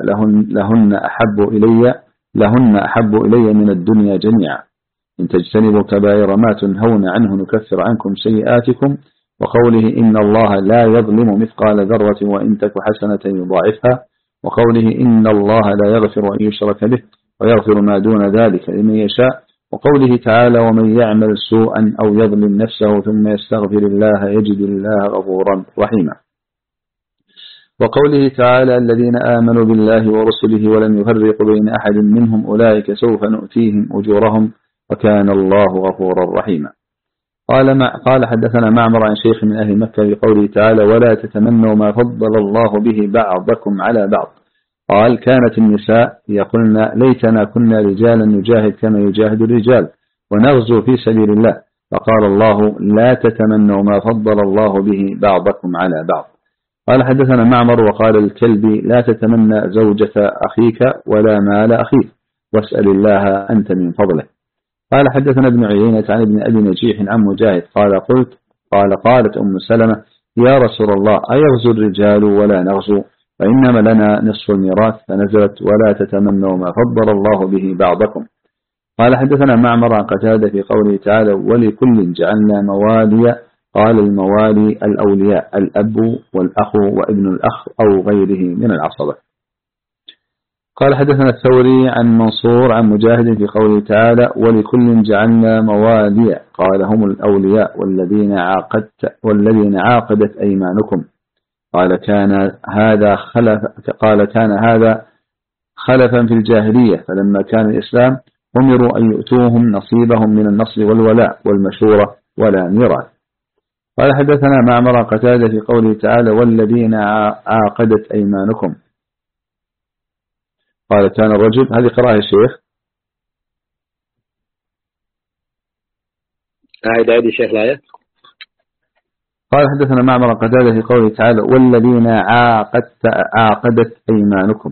لهن أحب إلي من الدنيا جميعا، إن تجتنبوا كبائر ما تنهون عنه نكفر عنكم سيئاتكم، وقوله إن الله لا يظلم مثقال ذرة وإن تك حسنة يضاعفها، وقوله إن الله لا يغفر أن يشرك به ويغفر ما دون ذلك لمن يشاء، وقوله تعالى ومن يعمل سوءا أو يظلم نفسه ثم يستغفر الله يجد الله غفورا رحيما، وقوله تعالى الذين آمنوا بالله ورسله ولم يفرقوا بين أحد منهم أولئك سوف نؤتيهم أجورهم وكان الله غفورا رحيما. قال حدثنا معمر عن شيخ من أهل مكة بقوله تعالى ولا تتمنوا ما فضل الله به بعضكم على بعض. قال كانت النساء يقولن ليتنا كنا رجالا نجاهد كما يجاهد الرجال ونغزو في سبيل الله، فقال الله لا تتمنوا ما فضل الله به بعضكم على بعض. قال حدثنا معمر وقال الكلبي لا تتمنى زوجة أخيك ولا مال أخيك واسأل الله أنت من فضله. قال حدثنا ابن عيينة عن ابن أبي نجيح عن مجاهد قالت أم سلمة يا رسول الله أيغزو الرجال ولا نغزو وإنما لنا نصف الميراث، فنزلت ولا تتمنوا ما فضل الله به بعضكم. قال حدثنا معمر عن قتادة في قوله تعالى ولكل جعلنا موالي، قال الموالي الأولياء الأب والأخ وابن الأخ أو غيره من العصبة. قال حدثنا الثوري عن منصور عن مجاهد في قوله تعالى ولكل جعلنا موالي، قال هم الأولياء والذين عاقدت أيمانكم. قال كان هذا خلفا في الجاهلية، فلما كان الإسلام أمروا أن يؤتوهم نصيبهم من النصر والولاء والمشورة ولا ميراث. قال حدثنا معمر قتادة في قوله تعالى والذين عاقدت أيمانكم. قال كان الرجل، هذه قراءة الشيخ أعيد الشيخ الآية. قال حدثنا معمر قتادة في قوله تعالى والذين عاقدت أيمانكم.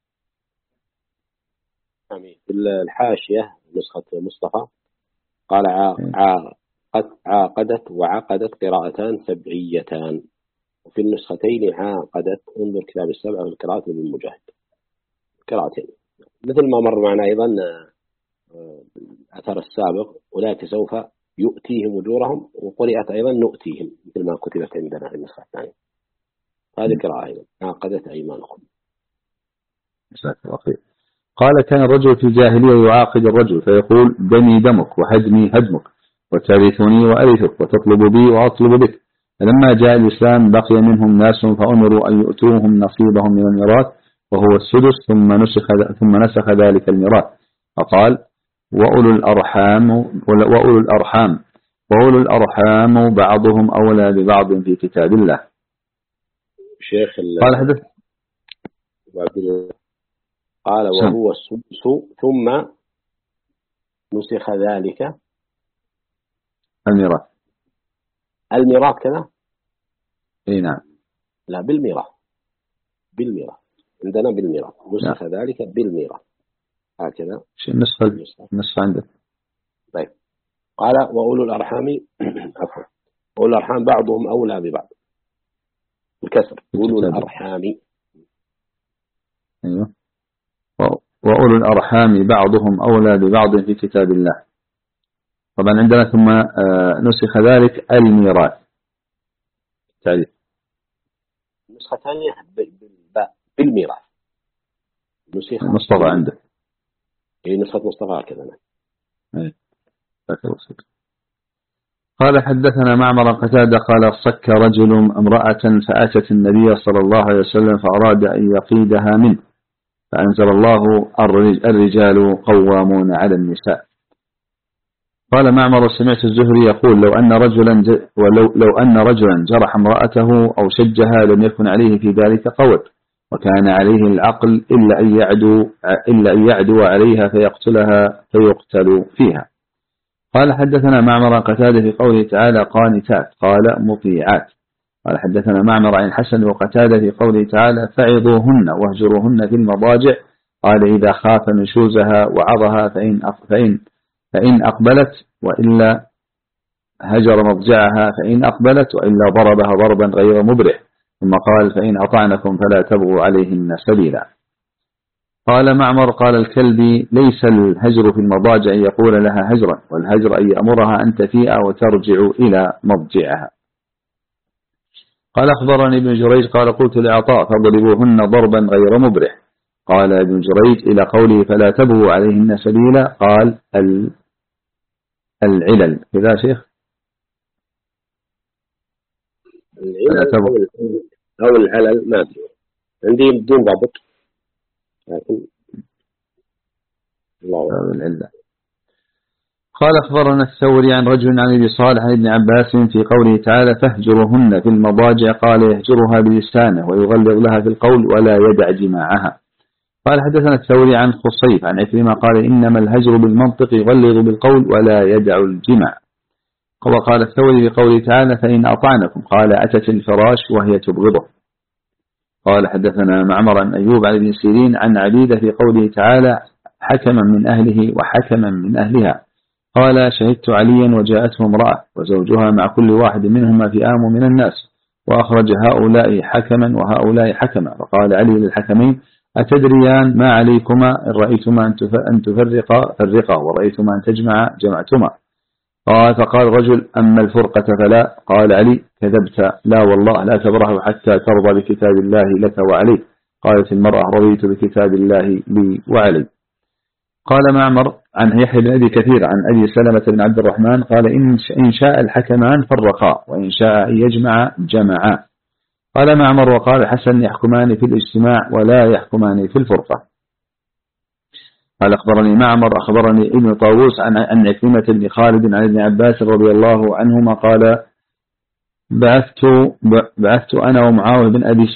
في الحاشية نسخة مصطفى قال عاقدت وعقدت قراءتان سبعيتان، وفي النسختين عاقدت. انظر كتاب السبع والقراءات من المجاهد قراءتين، مثل ما مر معنا أيضا أثر السابق أولئك سوف يؤتيهم أجورهم، وقرئت أيضا نؤتيهم مثل ما كتبت عندنا في النسخة الثانية. هذه قراءة أيضا عاقدت أيمانكم. قال كان الرجل في الجاهلية يعاقد الرجل فيقول دمي دمك وهدمي هدمك وترثني وأرثك وتطلب بي وأطلب بك، فلما جاء الإسلام بقي منهم ناس فأمروا أن يؤتوهم نصيبهم من الميراث وهو السدس، ثم نسخ ذلك الميراث فقال وأولو الأرحام بعضهم أولى ببعض في كتاب الله. شيخ قال حدث قال وهو السدس ثم نسخ ذلك الميراث كذا. اي نعم، لا بالميراث عندنا بالميراث نسخ ذلك بالميراث هكذا النسخة عندك. طيب قال وأولو الأرحام عفوا أولو الأرحام بعضهم أولى ببعض الكسر أولو الأرحام. أيوه وأولو الأرحام بعضهم أولى ببعض في كتاب الله. طبعا عندنا ثم نسخ ذلك الميراث تعريف. النسخة الثانية بالميراث نسخ مصطفى عنده. هي نسخة مصطفى كذا. قال حدثنا معمر قتادة قال صك رجل امرأة فأتت النبي صلى الله عليه وسلم فأراد أن يقيدها منه، فأنزل الله الرجال قوامون على النساء. قال معمر سمعت الزهري يقول لو أن رجلا جرح امرأته أو شجها لم يكن عليه في ذلك قول، وكان عليه العقل إلا أن يعدو عليها فيقتل فيها. قال حدثنا معمر قتادة في قوله تعالى قانتات قال مطيعات. قال حدثنا معمر عن الحسن وقتادة في قوله تعالى فعظوهن واهجروهن في المضاجع قال إذا خاف نشوزها وعظها فإن أقبلت وإلا هجر مضجعها فإن أقبلت وإلا ضربها ضربا غير مبرح. ثم قال فإن أطعنكم فلا تبغوا عليهن سبيلا. قال معمر قال الكلبي ليس الهجر في المضاجع أن يقول لها هجرا، والهجر أن يأمرها أن تفيء وترجع إلى مضجعها. قال أخبرني ابن جريج قال قلت لعطاء فاضربوهن ضربا غير مبرح. قال ابن جريج إلى قوله فلا تبغوا عليهن سبيلا قال العلل كذا شيخ العلل أو العلل ما أدري عندي بدون ضبط لكن الله العلة. قال أخبرنا الثوري عن رجل عن أبي صالح عن ابن عباس في قوله تعالى فاهجرهن في المضاجع قال يهجرها بلسانه ويغلظ لها في القول ولا يدع جماعها. قال حدثنا الثوري عن خصيف عن عكرمة قال إنما الهجر بالمنطق يغلظ بالقول ولا يدع الجماع. وقال الثوري في قوله تعالى فإن أطعنكم قال أتت الفراش وهي تبغضه. قال حدثنا معمر عن أيوب عن ابن سيرين عن عبيدة في قوله تعالى حكما من أهله وحكما من أهلها قال شهدت عليا وجاءته امرأة وزوجها مع كل واحد منهما فئام من الناس وأخرج هؤلاء حكما وهؤلاء حكما فقال علي للحكمين أتدريان ما عليكما إن رأيتما أن فرقا ورأيتما أن تجمع جمعتما. قال فقال رجل أما الفرقة فلا. قال علي كذبت لا والله لا تبره حتى ترضى بكتاب الله لك وعليك. قالت المرأة رضيت بكتاب الله لي وعلي. قال معمر عن يحيى بن أبي كثير عن أبي سلمة بن عبد الرحمن قال إن شاء الحكمان فرقا وإن شاء أن يجمع جمعا. قال معمر وقال الحسن يحكمان في الاجتماع ولا يحكمان في الفرقة. قال أخبرني معمر أخبرني ابن طاووس عن عكرمة بن خالد عن ابن عباس رضي الله عنهما قال بعثت أنا ومعاوية بن أبي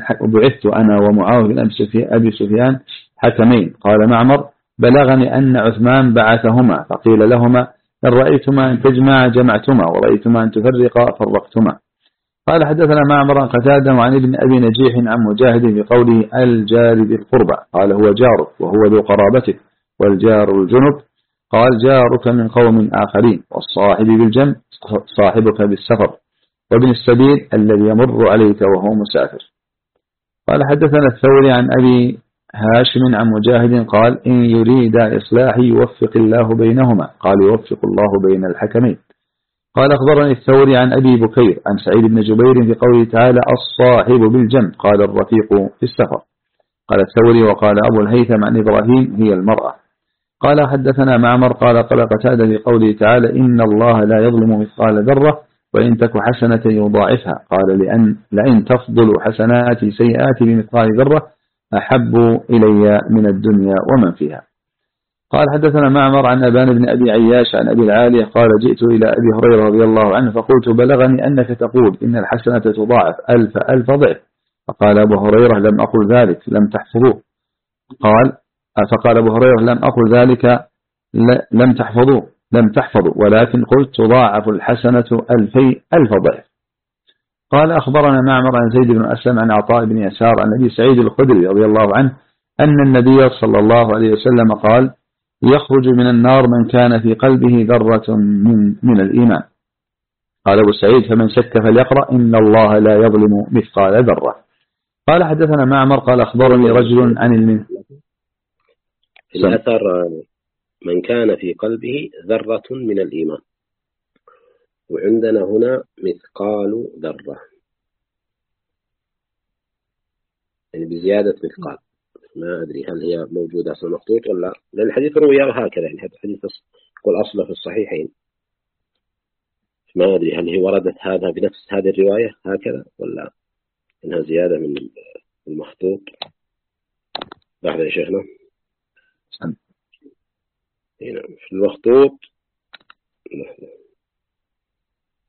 سفيان حكمين. قال معمر بلغني أن عثمان بعثهما فقيل لهما إن رأيتما أن تجمع جمعتما ورأيتما أن تفرق فرقتما. قال حدثنا معمر قتادة وعن ابن أبي نجيح عن مجاهد في قوله الجار بالقربى قال هو جارك وهو ذو قرابتك والجار الجنب قال جارك من قوم آخرين والصاحب بالجنب صاحبك بالسفر وابن السبيل الذي يمر عليك وهو مسافر. قال حدثنا الثوري عن أبي هاشم عن مجاهد قال إن يريد إصلاحي يوفق الله بينهما قال يوفق الله بين الحكمين. قال أخبرني الثوري عن أبي بكير عن سعيد بن جبير في قوله تعالى الصاحب بالجنب قال الرفيق في السفر. قال الثوري وقال أبو الهيثم عن إبراهيم هي المرأة. قال حدثنا معمر قال قتادة في قوله تعالى إن الله لا يظلم مثقال ذرة وإن تك حسنة يضاعفها قال لأن تفضل حسناتي سيئاتي بمثقال ذرة أحب إلي من الدنيا ومن فيها. قال حدثنا معمر عن أبان بن أبي عياش عن أبي العالية قال جئت إلى أبي هريرة رضي الله عنه فقلت بلغني أنك تقول إن الحسنة تضاعف ألف ضعف. فقال أبو هريرة لم أقل ذلك لم تحفظوه. فقال أبو هريرة لم أقل ذلك لم تحفظوا ولكن قلت تضاعف الحسنة ألف ضعف. قال أخبرنا معمر عن زيد بن أسلم عن عطاء بن يسار عن أبي سعيد الخدري رضي الله عنه أن النبي صلى الله عليه وسلم قال يخرج من النار من كان في قلبه ذرة من الإيمان. قال أبو سعيد فمن شك فليقرأ إن الله لا يظلم مثقال ذرة. قال حدثنا معمر قال أخبرني رجل عن الأثر من كان في قلبه ذرة من الإيمان وعندنا هنا مثقال ذرة يعني بزيادة مثقال. ما أدري هل هي موجودة أصلا مخطوط ولا لأن الحديث روي هكذا يعني هذا الحديث يقول أصله في الصحيحين. ما أدري هل هي وردت هذا بنفس هذه الرواية هكذا ولا إنها زيادة من المخطوط. لحظة يا شيخنا هنا في المخطوط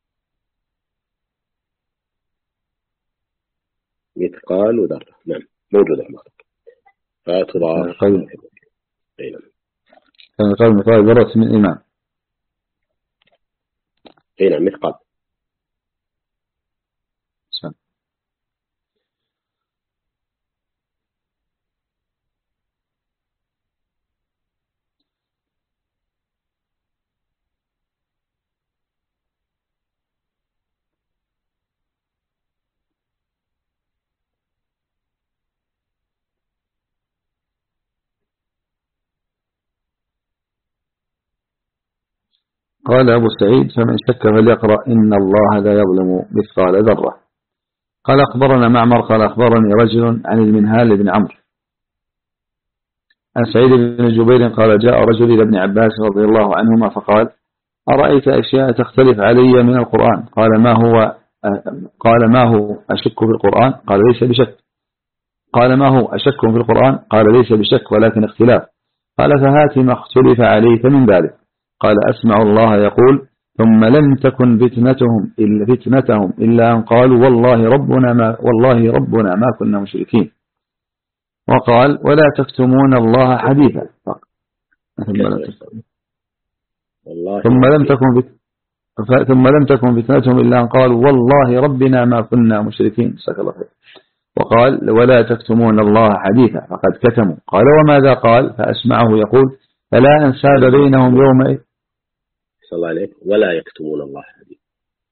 مثقال ذرة. نعم موجودة في المخرج فتضاف. كان قال مثقال ذرة من إيمان. نعم مثقال. قال أبو سعيد فمن شك فليقرأ إن الله لا يظلم مثقال ذرة. قال أخبرنا معمر قال أخبرني رجل عن المنهال بن عمرو عن سعيد بن جبير قال جاء رجل إلى ابن عباس رضي الله عنهما فقال أرأيت أشياء تختلف علي من القرآن؟ قال ما هو أشك في القرآن؟ قال ليس بشك. قال ما هو أشك في القرآن؟ قال ليس بشك ولكن اختلاف. قال فهات ما اختلف عليك من ذلك. قال أسمع الله يقول ثم لم تكن فتنتهم إلا أن قالوا والله ربنا ما كنا مشركين. وقال ولا تكتمون الله حديثا. ثم لم تكن فتنتهم إلا أن قالوا والله ربنا ما كنا مشركين. وقال ولا تكتمون الله حديثا فقد كتموا. قال وماذا قال؟ فأسمعه يقول فلا أنساب بينهم يومئذ. صلى الله عليه ولا يكتمون الله حديثا.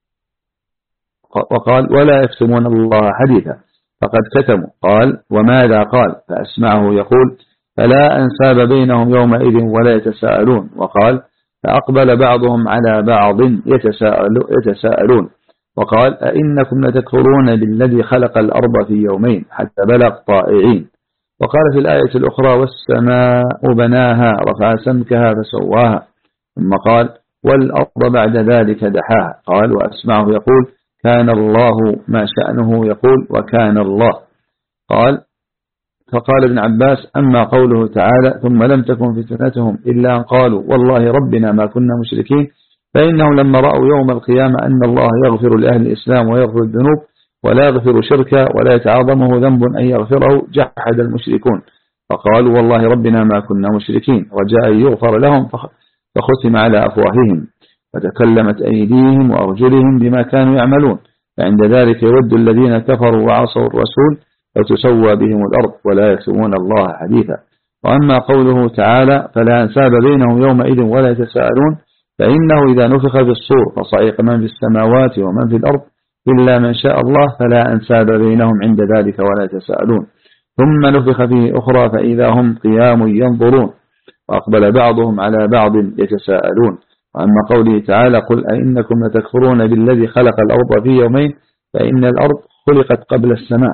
وقال ولا يكتمون الله حديثا فقد كتموا. قال وماذا قال؟ فأسمعه يقول فلا أنساب بينهم يومئذ ولا يتساءلون. وقال فأقبل بعضهم على بعض يتساءلون. وقال أئنكم لتكفرون بالذي خلق الأرض في يومين حتى بلغ طائعين. وقال في الآية الأخرى والسماء بناها رفع سمكها فسواها. ثم قال والأرض بعد ذلك دحاها. قال وأسمعه يقول كان الله ما شأنه يقول وكان الله. قال فقال ابن عباس أما قوله تعالى ثم لم تكن فتنتهم إلا أن قالوا والله ربنا ما كنا مشركين فإنهم لما رأوا يوم القيامة أن الله يغفر لأهل الإسلام ويغفر الذنوب ولا يغفر شركا ولا يتعاظمه ذنب أن يغفره جحد المشركون فقالوا والله ربنا ما كنا مشركين رجاء يغفر لهم فختم على أفواههم فتكلمت أيديهم وأرجلهم بما كانوا يعملون فعند ذلك يود الذين كفروا وعصوا الرسول فتسوى بهم الأرض ولا يكتمون الله حديثا. وأما قوله تعالى فلا أنساب بينهم يومئذ ولا يتساءلون فإنه إذا نفخ في الصور فصعق من في السماوات ومن في الأرض إلا من شاء الله فلا أنساب بينهم عند ذلك ولا يتساءلون. ثم نفخ فيه أخرى فإذا هم قيام ينظرون وأقبل بعضهم على بعض يتساءلون. وأما قوله تعالى قل أئنكم لتكفرون بالذي خلق الأرض في يومين فإن الأرض خلقت قبل السماء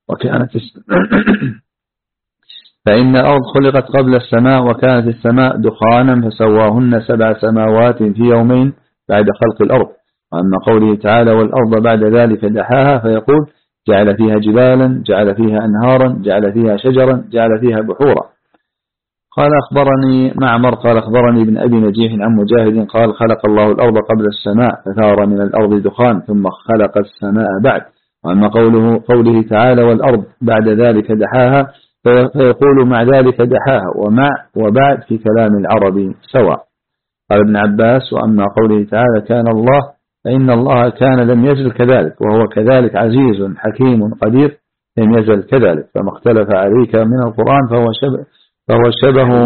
فإن الأرض خلقت قبل السماء وكانت السماء دخانا فسواهن 7 سماوات في يومين بعد خلق الأرض. وأما قوله تعالى والأرض بعد ذلك دحاها فيقول جعل فيها جبالا جعل فيها أنهارا جعل فيها شجرا جعل فيها بحورا. قال أخبرني معمر قال أخبرني ابن أبي نجيح عن مجاهد قال خلق الله الأرض قبل السماء فثار من الأرض دخان ثم خلق السماء بعد. وأما قوله تعالى والأرض بعد ذلك دحاها فيقول مع ذلك دحاها ومع وبعد في كلام العرب سواء. قال ابن عباس وأما قوله تعالى كان الله فإن الله كان لم يزل كذلك وهو كذلك عزيز حكيم قدير لم يزل كذلك فما اختلف عليك من القرآن فهو شبه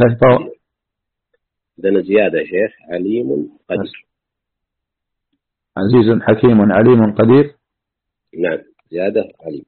عندنا زيادة شيخ عليم قدير. عزيز حكيم عليم قدير. نعم زيادة عليم.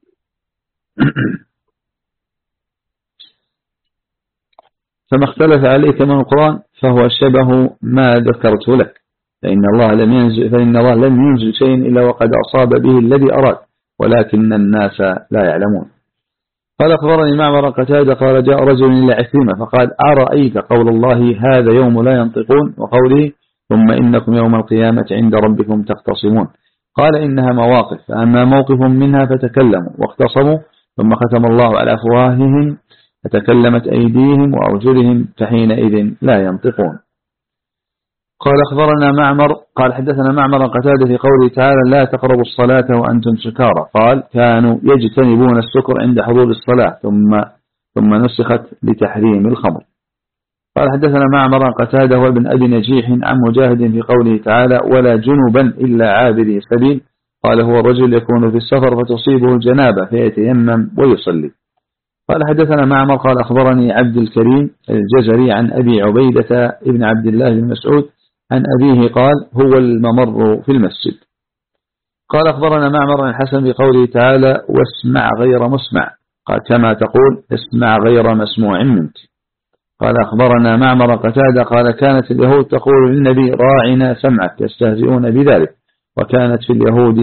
فما اختلف عليك من القرآن فهو شبه ما ذكرت لك فإن الله لم ينزل شيء إلا وقد أصاب به الذي أراد ولكن الناس لا يعلمون. قال أخبرني معمر قتادة قال جاء رجل إلى عكرمة فقال أرأيت قول الله هذا يوم لا ينطقون وقوله ثم إنكم يوم القيامة عند ربكم تختصمون. قال إنها مواقف فأما موقف منها فتكلموا واختصموا ثم ختم الله على أفواههم فتكلمت أيديهم وأرجلهم فحينئذ لا ينطقون. قال أخبرنا معمر قال حدثنا معمر قتادة في قوله تعالى لا تقربوا الصلاة وأنتم سكارى قال كانوا يجتنبون السكر عند حضور الصلاة ثم نسخت لتحريم الخمر. قال حدثنا معمر قتادة وابن أبي نجيح عن مجاهد في قوله تعالى ولا جنبا إلا عابري سبيل قال هو الرجل يكون في السفر فتصيبه الجنابة فيتيمم ويصلي. قال حدثنا معمر قال أخبرني عبد الكريم الجزري عن أبي عبيدة ابن عبد الله بن مسعود عن أبيه قال هو الممر في المسجد. قال أخبرنا معمر عن الحسن في قوله تعالى واسمع غير مسمع قال كما تقول اسمع غير مسموع منك. قال أخبرنا معمر قتادة قال كانت اليهود تقول للنبي راعنا سمعك يستهزئون بذلك وكانت في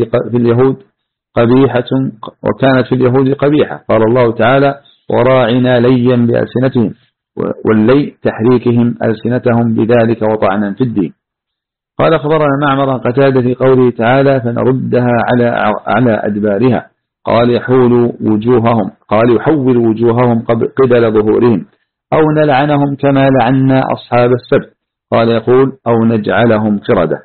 اليهود قبيحة قال الله تعالى وراعنا ليا بألسنتهم واللي تحريكهم ألسنتهم بذلك وطعنا في الدين. قال أخبرنا معمر قتادة في قوله تعالى فنردها على أدبارها قال يحول وجوههم قبل ظهورهم أو نلعنهم كما لعنا أصحاب السبت قال يقول أو نجعلهم قردة.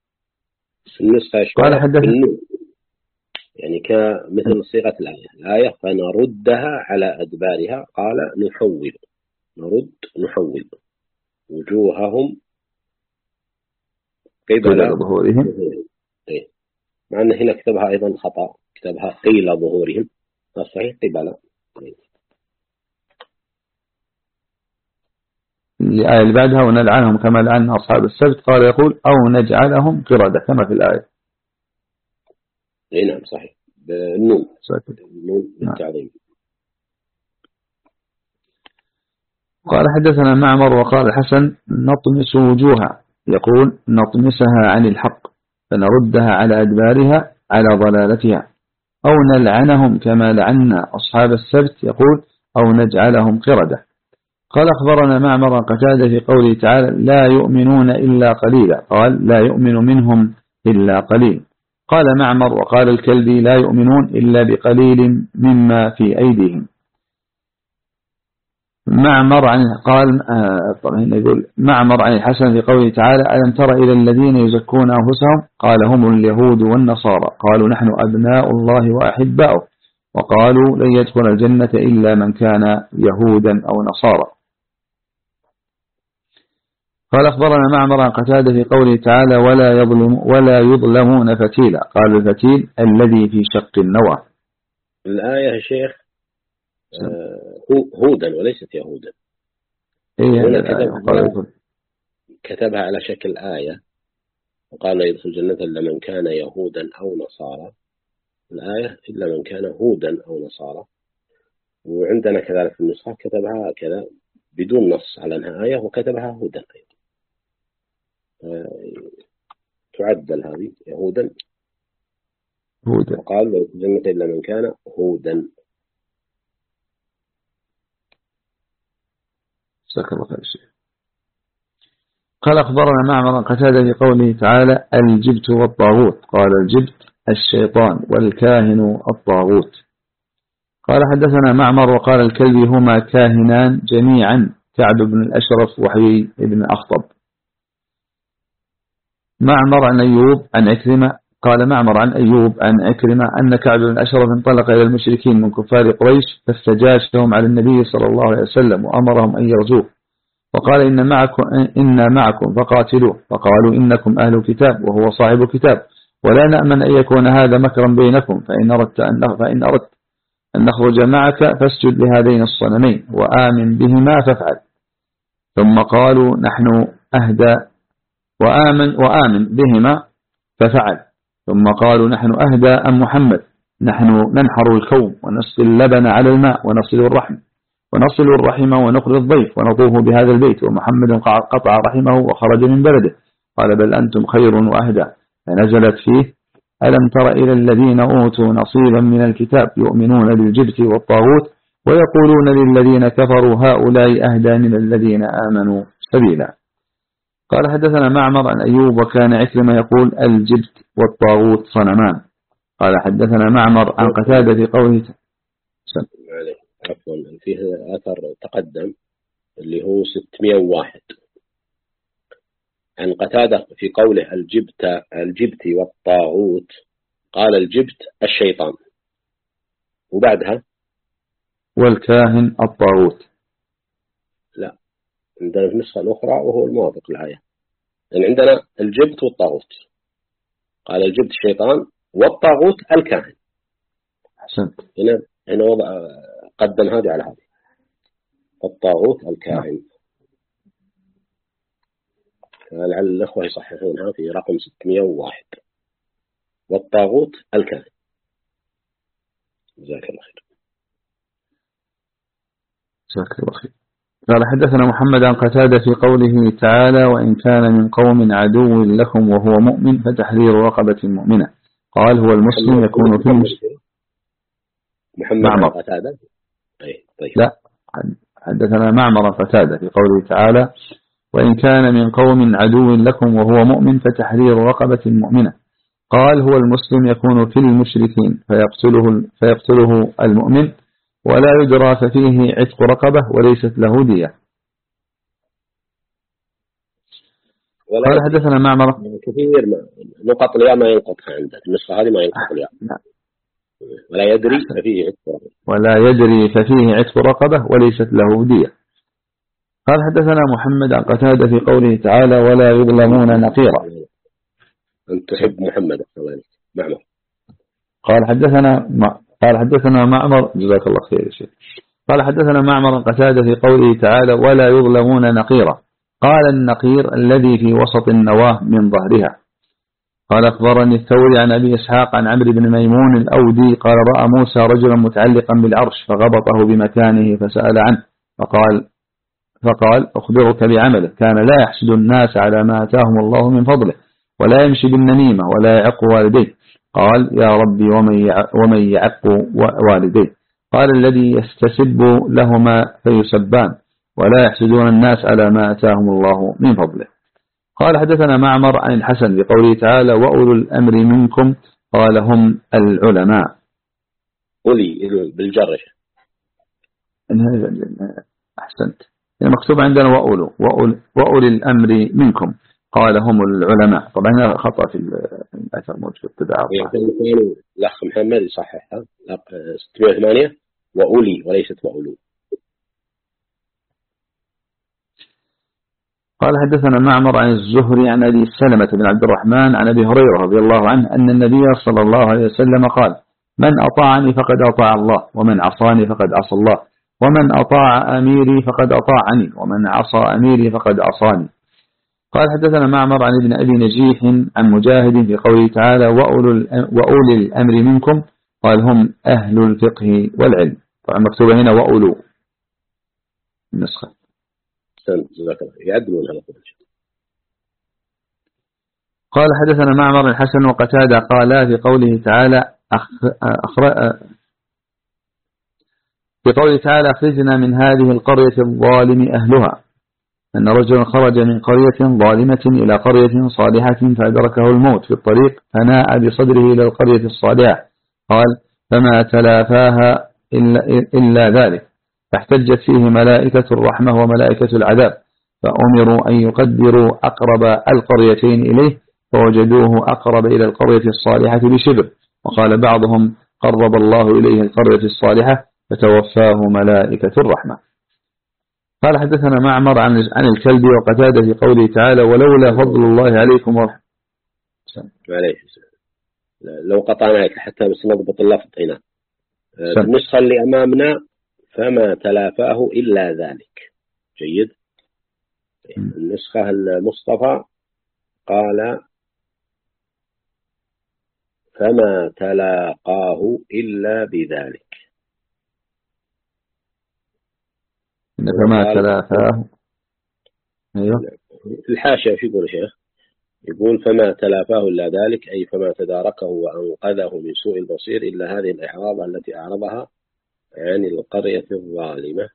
قال حدثنا يعني كمثل صيغة الآية فنردها على أدبارها قال نحول وجوههم قبل ظهورهم مع أن هنا كتبها أيضا خطأ كتبها قيل ظهورهم صحيح قبل. الآية اللي بعدها ونلعنهم كما لعنا أصحاب السبت قال يقول أو نجعلهم قردة كما في الآية. نعم صحيح بالنون بالتعظيم. قال حدثنا معمر وقال الحسن نطمس وجوها يقول نطمسها عن الحق فنردها على أدبارها على ضلالتها أو نلعنهم كما لعنا أصحاب السبت يقول أو نجعلهم قردة. قال أخبرنا معمر قتادة في قوله تعالى لا يؤمنون إلا قليلا قال لا يؤمن منهم إلا قليل. قال معمر وقال الكلبي لا يؤمنون إلا بقليل مما في أيديهم. معمر عن الحسن في قوله تعالى ألم تر إلى الذين يزكون أنفسهم قال هم اليهود والنصارى قالوا نحن أبناء الله وأحباؤه وقالوا لن يدخل الجنة إلا من كان يهودا أو نصارى. قال أخبرنا معمر عن قتادة في قوله تعالى ولا يظلمون فتيلا قال الفتيل الذي في شق النوى. الآية يا شيخ هودا وليست يهودا. كتبها على شكل آية وقال لا يدخل الجنة إلا من كان يهودا أو نصارى. الآية إلا من كان هودا أو نصارى. وعندنا كذلك في النسخة كتبها كذا بدون نص على أنها آية وكتبها هودا أيضا. تعدل هذه يهودا وقال لا يدخل الجنة إلا من كان هودا. قال أخبرنا معمر قتادة في قوله تعالى الجبت والطاغوت قال الجبت الشيطان والكاهن الطاغوت. قال حدثنا معمر وقال الكلبي هما كاهنان جميعا كعب بن الأشرف وحيي بن أخطب. معمر عن أيوب عن عكرمة قال معمر عن أيوب عن عكرمة أن كعب بن الأشرف انطلق إلى المشركين من كفار قريش فاستجاشهم على النبي صلى الله عليه وسلم وأمرهم أن يرجوه وقال إن معكم فقاتلوه فقالوا إنكم أهل كتاب وهو صاحب كتاب ولا نأمن أن يكون هذا مكرا بينكم فإن أردت أن نخرج معك فاسجد لهذين الصنمين وآمن بهما فافعل. ثم قالوا نحن أهدى وآمن بهما ففعل. ثم قالوا نحن أهدى أم محمد نحن ننحر الكوم ونسقي اللبن على الماء ونصل الرحم ونقري الضيف ونطوف بهذا البيت ومحمد قطع رحمه وخرج من بلده. قال بل أنتم خير وأهدى. فنزلت فيه ألم تر إلى الذين أوتوا نصيبا من الكتاب يؤمنون بالجبت والطاغوت ويقولون للذين كفروا هؤلاء أهدى من الذين آمنوا سبيلا. قال حدثنا معمر عن أيوب وكان عكرمة يقول الجبت والطاغوت صنمان. قال حدثنا معمر عن قتادة في قوله عفوا فيه أثر تقدم اللي هو 601 عن قتادة في قوله الجبت والطاغوت، قال الجبت الشيطان، وبعدها والكاهن الطاغوت. لا، عندنا في النسخة الأخرى وهو الموافق الآية، يعني عندنا الجبت والطاغوت، قال الجبت الشيطان والطاغوت الكاهن. أحسنت. هنا قدم هذه على هذه، الطاغوت الكاهن. لعل الأخوة يصححونها في رقم 601، والطاغوت الكاهن. جزاك الله خير. جزاك الله خير. قال حدثنا محمد عن قتادة في قوله تعالى وإن كان من قوم عدو لكم وهو مؤمن فتحرير رقبة مؤمنة. قال هو المسلم يكون في محمد عن قتادة. طيب. لا، حدثنا معمر قتادة في قوله تعالى وإن كان من قوم عدو لكم وهو مؤمن فتحرير رقبة مؤمنة. قال هو المسلم يكون في المشركين فيقتله المؤمن ولا يدرى ففيه عتق رقبة وليست له دية. قال حدثنا معمر. كثير نقط الياء ما ينقطها عندك، النسخة هذه ما ينقط الياء. ولا يدري ففيه عتق رقبة، ولا يدري ففيه عتق رقبة وليست له دية. قال حدثنا محمد عن قتادة في قوله تعالى ولا يظلمون نقيرا. أنت تحب محمد معمر. قال حدثنا معمر. جزاك الله خير يا شيخ. قال حدثنا معمر قتادة في قوله تعالى ولا يظلمون نقيرا. قال النقير الذي في وسط النواة من ظهرها. قال أخبرني الثوري عن أبي إسحاق عن عمرو بن ميمون الأودي قال رأى موسى رجلا متعلقا بالعرش فغبطه بمكانه فسأل عنه فقال أخبرك بعمله كان لا يحسد الناس على ما أتاهم الله من فضله ولا يمشي بالنميمة ولا يعق والديه. قال يا ربي ومن يعق والديه. قال الذي يستسب لهما فيسبان ولا يحسدون الناس على ما أتاهم الله من فضله. قال حدثنا معمر عن الحسن بقوله تعالى وأولو الأمر منكم قال هم العلماء. أولي بالجر. أحسنت. مكتوب عندنا وأولي الأمر منكم قال هم العلماء. طبعا خطأ في الأثر موجود في الطباعة. الأخ محمد يصححها 608 وأولي وليست وأولو. قال حدثنا معمر عن الزهري عن أبي سلمة بن عبد الرحمن عن أبي هريرة رضي الله عنه أن النبي صلى الله عليه وسلم قال من أطاعني فقد أطاع الله ومن عصاني فقد عصى الله ومن أطاع أميري فقد أطاعني ومن عصى أميري فقد عصاني. قال حدثنا معمر عن ابن أبي نجيح عن مجاهد في قوله تعالى وأولي الأمر منكم قال هم أهل الفقه والعلم. طبعا مكتوبة هنا وأولو النسخة. يعدلون هذا. قال حدثنا معمر الحسن وقتادة قالا في قوله تعالى أخرجنا من هذه القرية الظالم أهلها أن رجلا خرج من قرية ظالمة إلى قرية صالحة فأدركه الموت في الطريق فناء بصدره إلى القرية الصالحة. قال فما تلافاها إلا ذلك فاحتجت فيه ملائكة الرحمة وملائكة العذاب فأمروا أن يقدروا أقرب القريتين إليه فوجدوه أقرب إلى القرية الصالحة بشبر. وقال بعضهم قرب الله إليه القرية الصالحة فتوفاه ملائكة الرحمة. قال حدثنا معمر عن الكلبي وقتادة في قوله تعالى ولولا فضل الله عليكم ورحمة. لو قطعناك حتى بس نضبط اللفظ هنا. النسخة اللي أمامنا فما تلافاه إلا ذلك. جيد. النسخة المصطفى قال فما تلاقاه إلا بذلك. فما تلافاه. أيوه. الحاشية في يقول شيخ يقول فما تلافاه إلا ذلك أي فما تداركه وأنقذه من سوء البصير إلا هذه الإعراض التي أعرضها عن القرية الظالمة.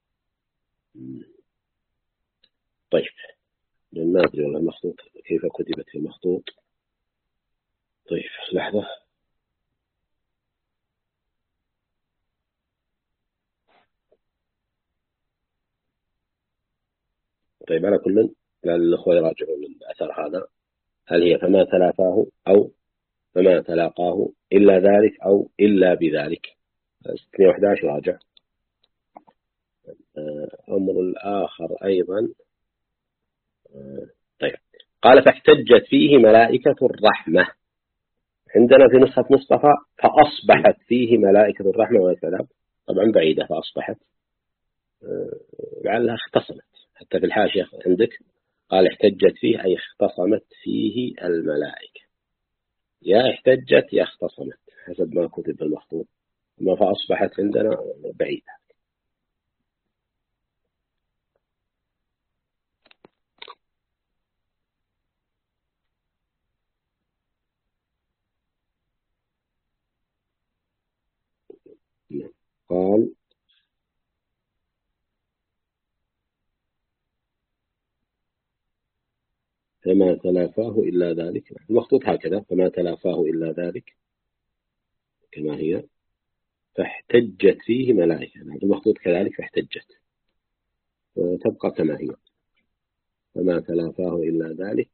طيب ما أدري والله المخطوط كيف كتبت في المخطوط. طيب لحظة. طيب على كل الأخوة يراجعون الأثر هذا، هل هي فما تلافاه أو فما تلاقاه إلا ذلك أو إلا بذلك. 611 راجع. أمر الآخر أيضا. طيب، قال فاحتجت فيه ملائكة الرحمة. عندنا في نسخة مصطفى فأصبحت فيه ملائكة الرحمة والسلام، طبعا بعيدة فأصبحت، لعلها اختصمت. حتى في الحاشية عندك قال احتجت فيه أي اختصمت فيه الملائكة، يا احتجت يا اختصمت حسب ما كتب المخطوط، ما فأصبحت عندنا بعيدة. قال فما تلافاه إلا ذلك، المخطوط هكذا، فما تلافاه إلا ذلك كما هي، فاحتجت فيه ملائكة. المخطوط كذلك فاحتجت، تبقى كما هي، فما تلافاه إلا ذلك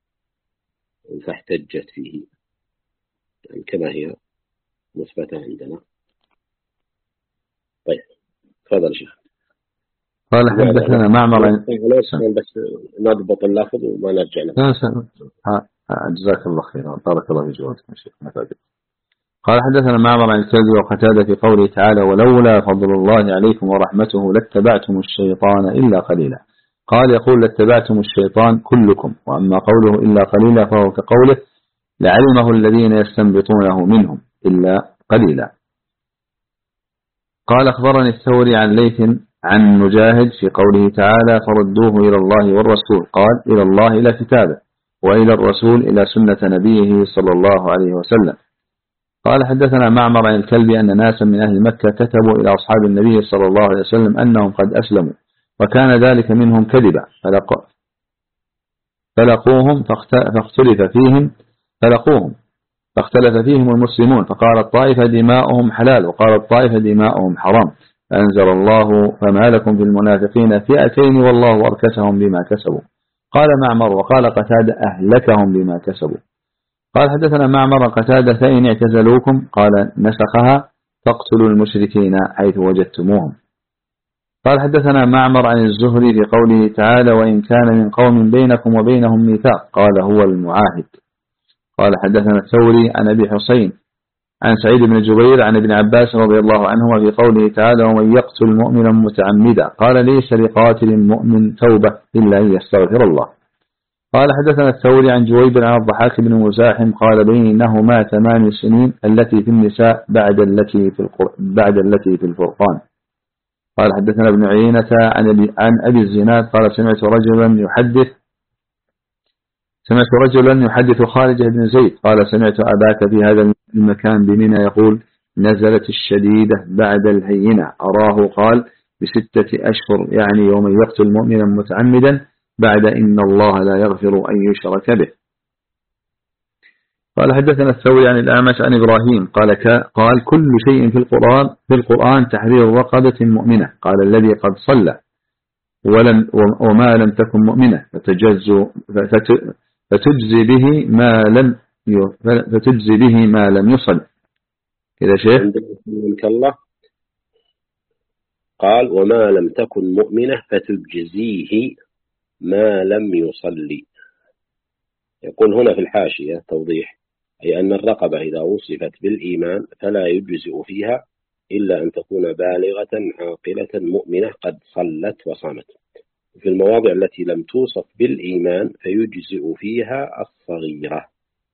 فاحتجت فيه، يعني كما هي مثبتة عندنا. طيب تفضل شيخ. قال حدثنا معمر. بس نضبط اللفظ وما نرجع له. جزاك الله خيرا، بارك الله في جوابك يا شيخ. قال حدثنا معمر عن الكلبي وقتادة في قوله تعالى ولولا فضل الله عليكم ورحمته لاتبعتم الشيطان إلا قليلا. قال يقول لاتبعتم الشيطان كلكم، وأما قوله إلا قليلا فهو كقوله لعلمه الذين يستنبطونه منهم إلا قليلا. قال أخبرني الثوري عن ليث عن مجاهد في قوله تعالى فردوه إلى الله والرسول، قال إلى الله إلى كتابه، وإلى الرسول إلى سنة نبيه صلى الله عليه وسلم. قال حدثنا معمر عن الكلبي أن ناسا من أهل مكة كتبوا إلى أصحاب النبي صلى الله عليه وسلم أنهم قد أسلموا، وكان ذلك منهم كذبا، فاختلف فيهم المسلمون، فقالت طائفة دماؤهم حلال وقالت طائفة دماؤهم حرام، فأنزل الله فما لكم في المنافقين فئتين والله أركسهم بما كسبوا. قال معمر وقال قتادة أهلكهم بما كسبوا. قال حدثنا معمر قتادة فإن اعتزلوكم قال نسخها فاقتلوا المشركين حيث وجدتموهم. قال حدثنا معمر عن الزهري في قوله تعالى وإن كان من قوم بينكم وبينهم ميثاق قال هو المعاهد. قال حدثنا الثوري عن أبي حسين عن سعيد بن جبير عن ابن عباس رضي الله عنهما في قوله تعالى ومن يقتل مؤمنا متعمدا قال ليس لقاتل مؤمن توبة إلا أن يستغفر الله. قال حدثنا الثوري عن جويبر عن الضحاك بن مزاحم قال بينهما 8 سنين التي في النساء بعد التي في الفرقان. قال حدثنا ابن عيينة عن أبي الزناد قال سمعت رجلا يحدث خالد بن زيد قال سمعت أباك في هذا المكان بمنى يقول نزلت الشديدة بعد الهينة أراه قال ب6 أشهر يعني يوم يقتل مؤمنا متعمدا بعد إن الله لا يغفر أن يشرك به. قال حدثنا الثوري عن الأعمش عن إبراهيم قال كل شيء في القرآن تحرير رقبة مؤمنة قال الذي قد صلى وما لم تكن مؤمنة فتجزي به ما لم يصل. كذا شيخ منك الله قال وما لم تكن مؤمنة فتجزيه ما لم يصلي. يقول هنا في الحاشية توضيح أي أن الرقبة إذا وصفت بالإيمان فلا يجزئ فيها إلا أن تكون بالغة عاقلة مؤمنة قد صلت وصامت. في المواضع التي لم توصف بالإيمان فيجزئ فيها الصغيرة.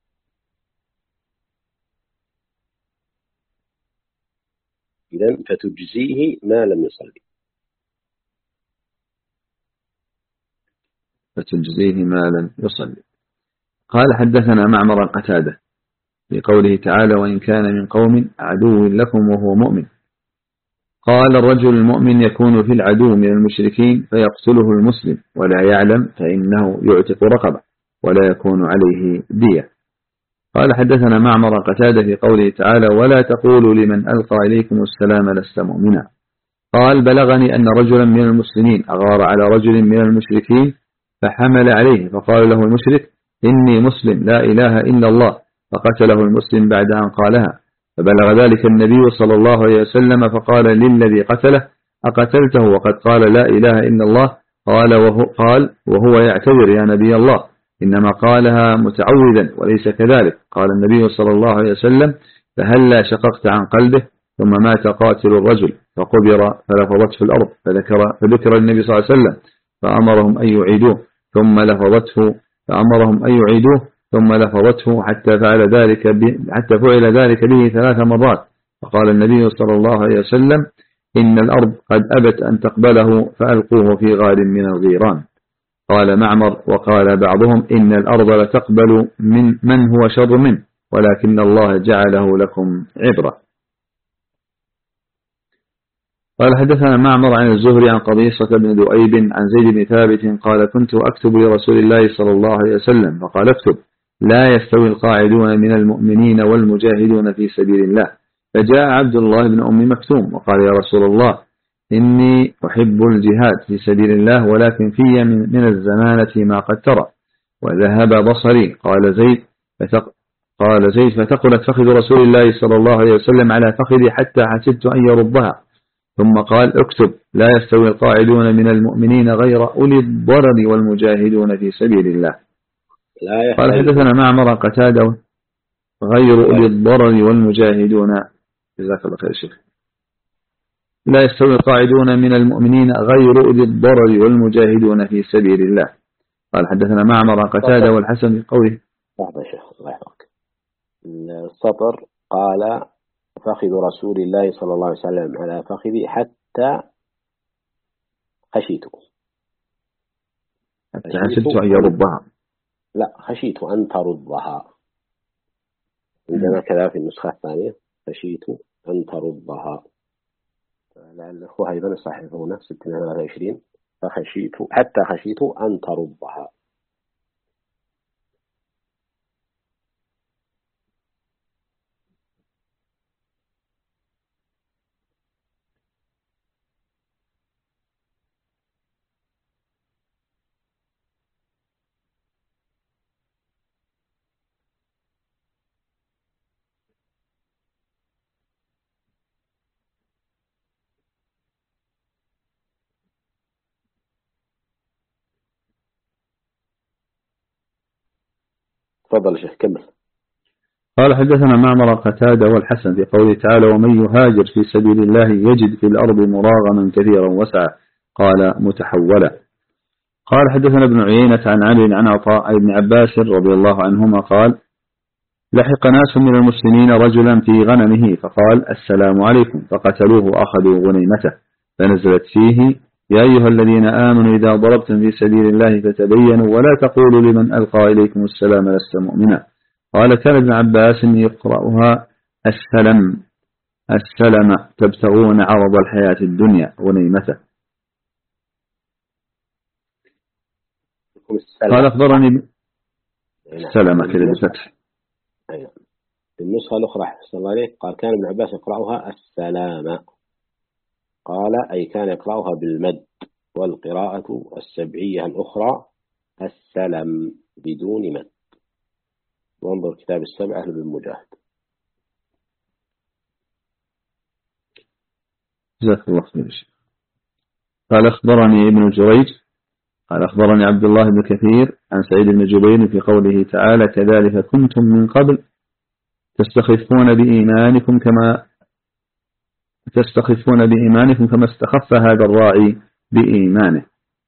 إذن فتجزيه ما لم يصلي. قال حدثنا معمر قتادة في قوله تعالى وإن كان من قوم عدو لكم وهو مؤمن قال الرجل المؤمن يكون في العدو من المشركين فيقتله المسلم ولا يعلم فإنه يعتق رقبة ولا يكون عليه دية. قال حدثنا معمر قتادة في قوله تعالى ولا تقولوا لمن ألقى إليكم السلام لست مؤمنا قال بلغني أن رجلا من المسلمين أغار على رجل من المشركين فحمل عليه، فقال له المشرك: إني مسلم لا إله إلا الله، فقتله المسلم بعد أن قالها. فبلغ ذلك النبي صلى الله عليه وسلم فقال للذي قتله: أقتلته وقد قال لا إله إلا الله؟ قال وهو يعتذر: يا نبي الله، إنما قالها متعوذا وليس كذلك. قال النبي صلى الله عليه وسلم: فهلا شققت عن قلبه؟ ثم مات قاتل الرجل فقبر فلفظته الأرض، فذكر النبي صلى الله عليه وسلم فأمرهم أن يعيدوه ثم لفظته حتى فعل ذلك به 3 مرات. فقال النبي صلى الله عليه وسلم: إن الأرض قد أبت أن تقبله فألقوه في غار من الغيران. قال معمر: وقال بعضهم: إن الأرض لتقبل من هو شر منه، ولكن الله جعله لكم عبرة. قال حدثنا معمر عن الزهري عن قبيصة بن ذؤيب عن زيد بن ثابت قال: كنت أكتب لرسول الله صلى الله عليه وسلم فقال: اكتب: لا يستوي القاعدون من المؤمنين والمجاهدون في سبيل الله. فجاء عبد الله بن أم مكتوم وقال: يا رسول الله، إني أحب الجهاد في سبيل الله، ولكن في من الزمانة ما قد ترى، وذهب بصري. قال زيد: فتقلت فخذ رسول الله صلى الله عليه وسلم على فخذي حتى حسبت أن يردها. ثم قال: اكتب: لا يستوي القاعدون من المؤمنين غير أولي الضرر والمجاهدون في سبيل الله. قال حدثنا معمر قتادة: غير أولي الضرر والمجاهدون. جزاك الله خير شيخ. لا يستوي القاعدون من المؤمنين غير أولي الضرر والمجاهدون في سبيل الله. قال حدثنا معمر قتادة والحسن بقوله. لحظة يا شيخ الله يحفظك. السطر قال: فخذ رسول الله صلى الله عليه وسلم على فخذي حتى خشيت أن يردها. لا، خشيت أن تردها. عندنا كذا في النسخة الثانية: خشيت أن تردها. لعل الأخوة أيضا يصححون 623 حتى خشيت أن تردها. تفضل شيخ كمل. قال حدثنا معمر قتادة والحسن في قوله تعالى: ومن يهاجر في سبيل الله يجد في الأرض مراغما كثيرا وسعا. قال متحولا. قال حدثنا ابن عيينة عن علي عن عطاء عن ابن عباس رضي الله عنهما قال: لحق ناس من المسلمين رجلا في غنمه فقال: السلام عليكم، فقتلوه وأخذوا غنيمته، فنزلت فيه: يا أيها الذين آمنوا إذا ضربتم في سبيل الله فتبينوا ولا تقولوا لمن ألقى إليكم السلام لست مؤمنا. قال: كان ابن عباس يقرأها السلم تبتغون عرض الحياة الدنيا غنيمته. قال أخبرني السلم كذا بفتح. أيوة. في النسخة الأخرى حسن الله عليك قال: كان ابن عباس يقرأها السلام. قال: أي كان يقرأها بالمد. والقراءة السبعية الأخرى السلم بدون مد. وانظر كتاب السبعة للمجاهد. جزاك الله خير. قال: أخبرني ابن جريج قال: أخبرني عبد الله بن كثير عن سعيد بن جبير في قوله تعالى: كذلك كنتم من قبل تستخفون بإيمانكم كما استخف هذا الراعي بإيمانه.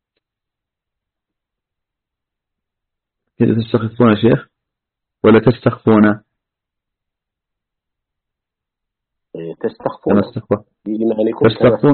كيف تستخفون يا شيخ ولا تستخفون؟ تستخفون بإيمانكم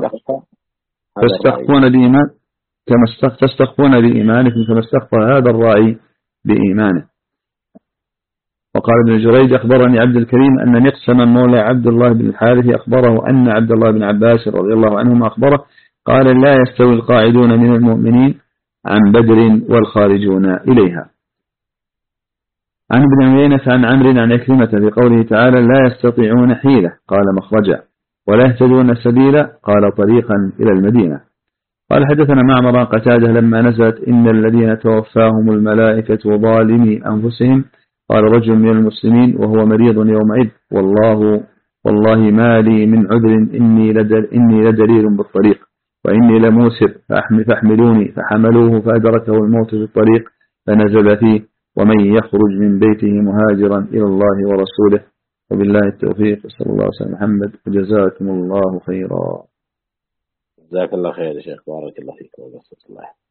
تستخفون بإيمانكم كما استخف هذا الراعي بإيمانه. وقال ابن جريج: أخبرني عبد الكريم أن مقسما مولى عبد الله بن الحارث أخبره أن عبد الله بن عباس رضي الله عنهما أخبره قال: لا يستوي القاعدون من المؤمنين عن بدر والخارجون إليها. عن ابن عيينة عن عمرو عن عكرمة في قوله تعالى: لا يستطيعون حيلة قال مخرجا، ولا يهتدون سبيلا قال طريقا إلى المدينة. قال حدثنا معمر قتادة لما نزلت إن الذين توفاهم الملائكة ظالمي أنفسهم قال رجل من المسلمين وهو مريض يومئذ والله ما لي من عذر إني لدليل بالطريق وإني لموسر فاحملوني فحملوه فأدركه الموت في الطريق فنزل فيه ومن يخرج من بيته مهاجرا إلى الله ورسوله وبالله التوفيق صلى الله عليه وسلم محمد وجزاكم الله خيرا. جزاك الله خير يا شيخ، بارك الله فيكم وبارك الله.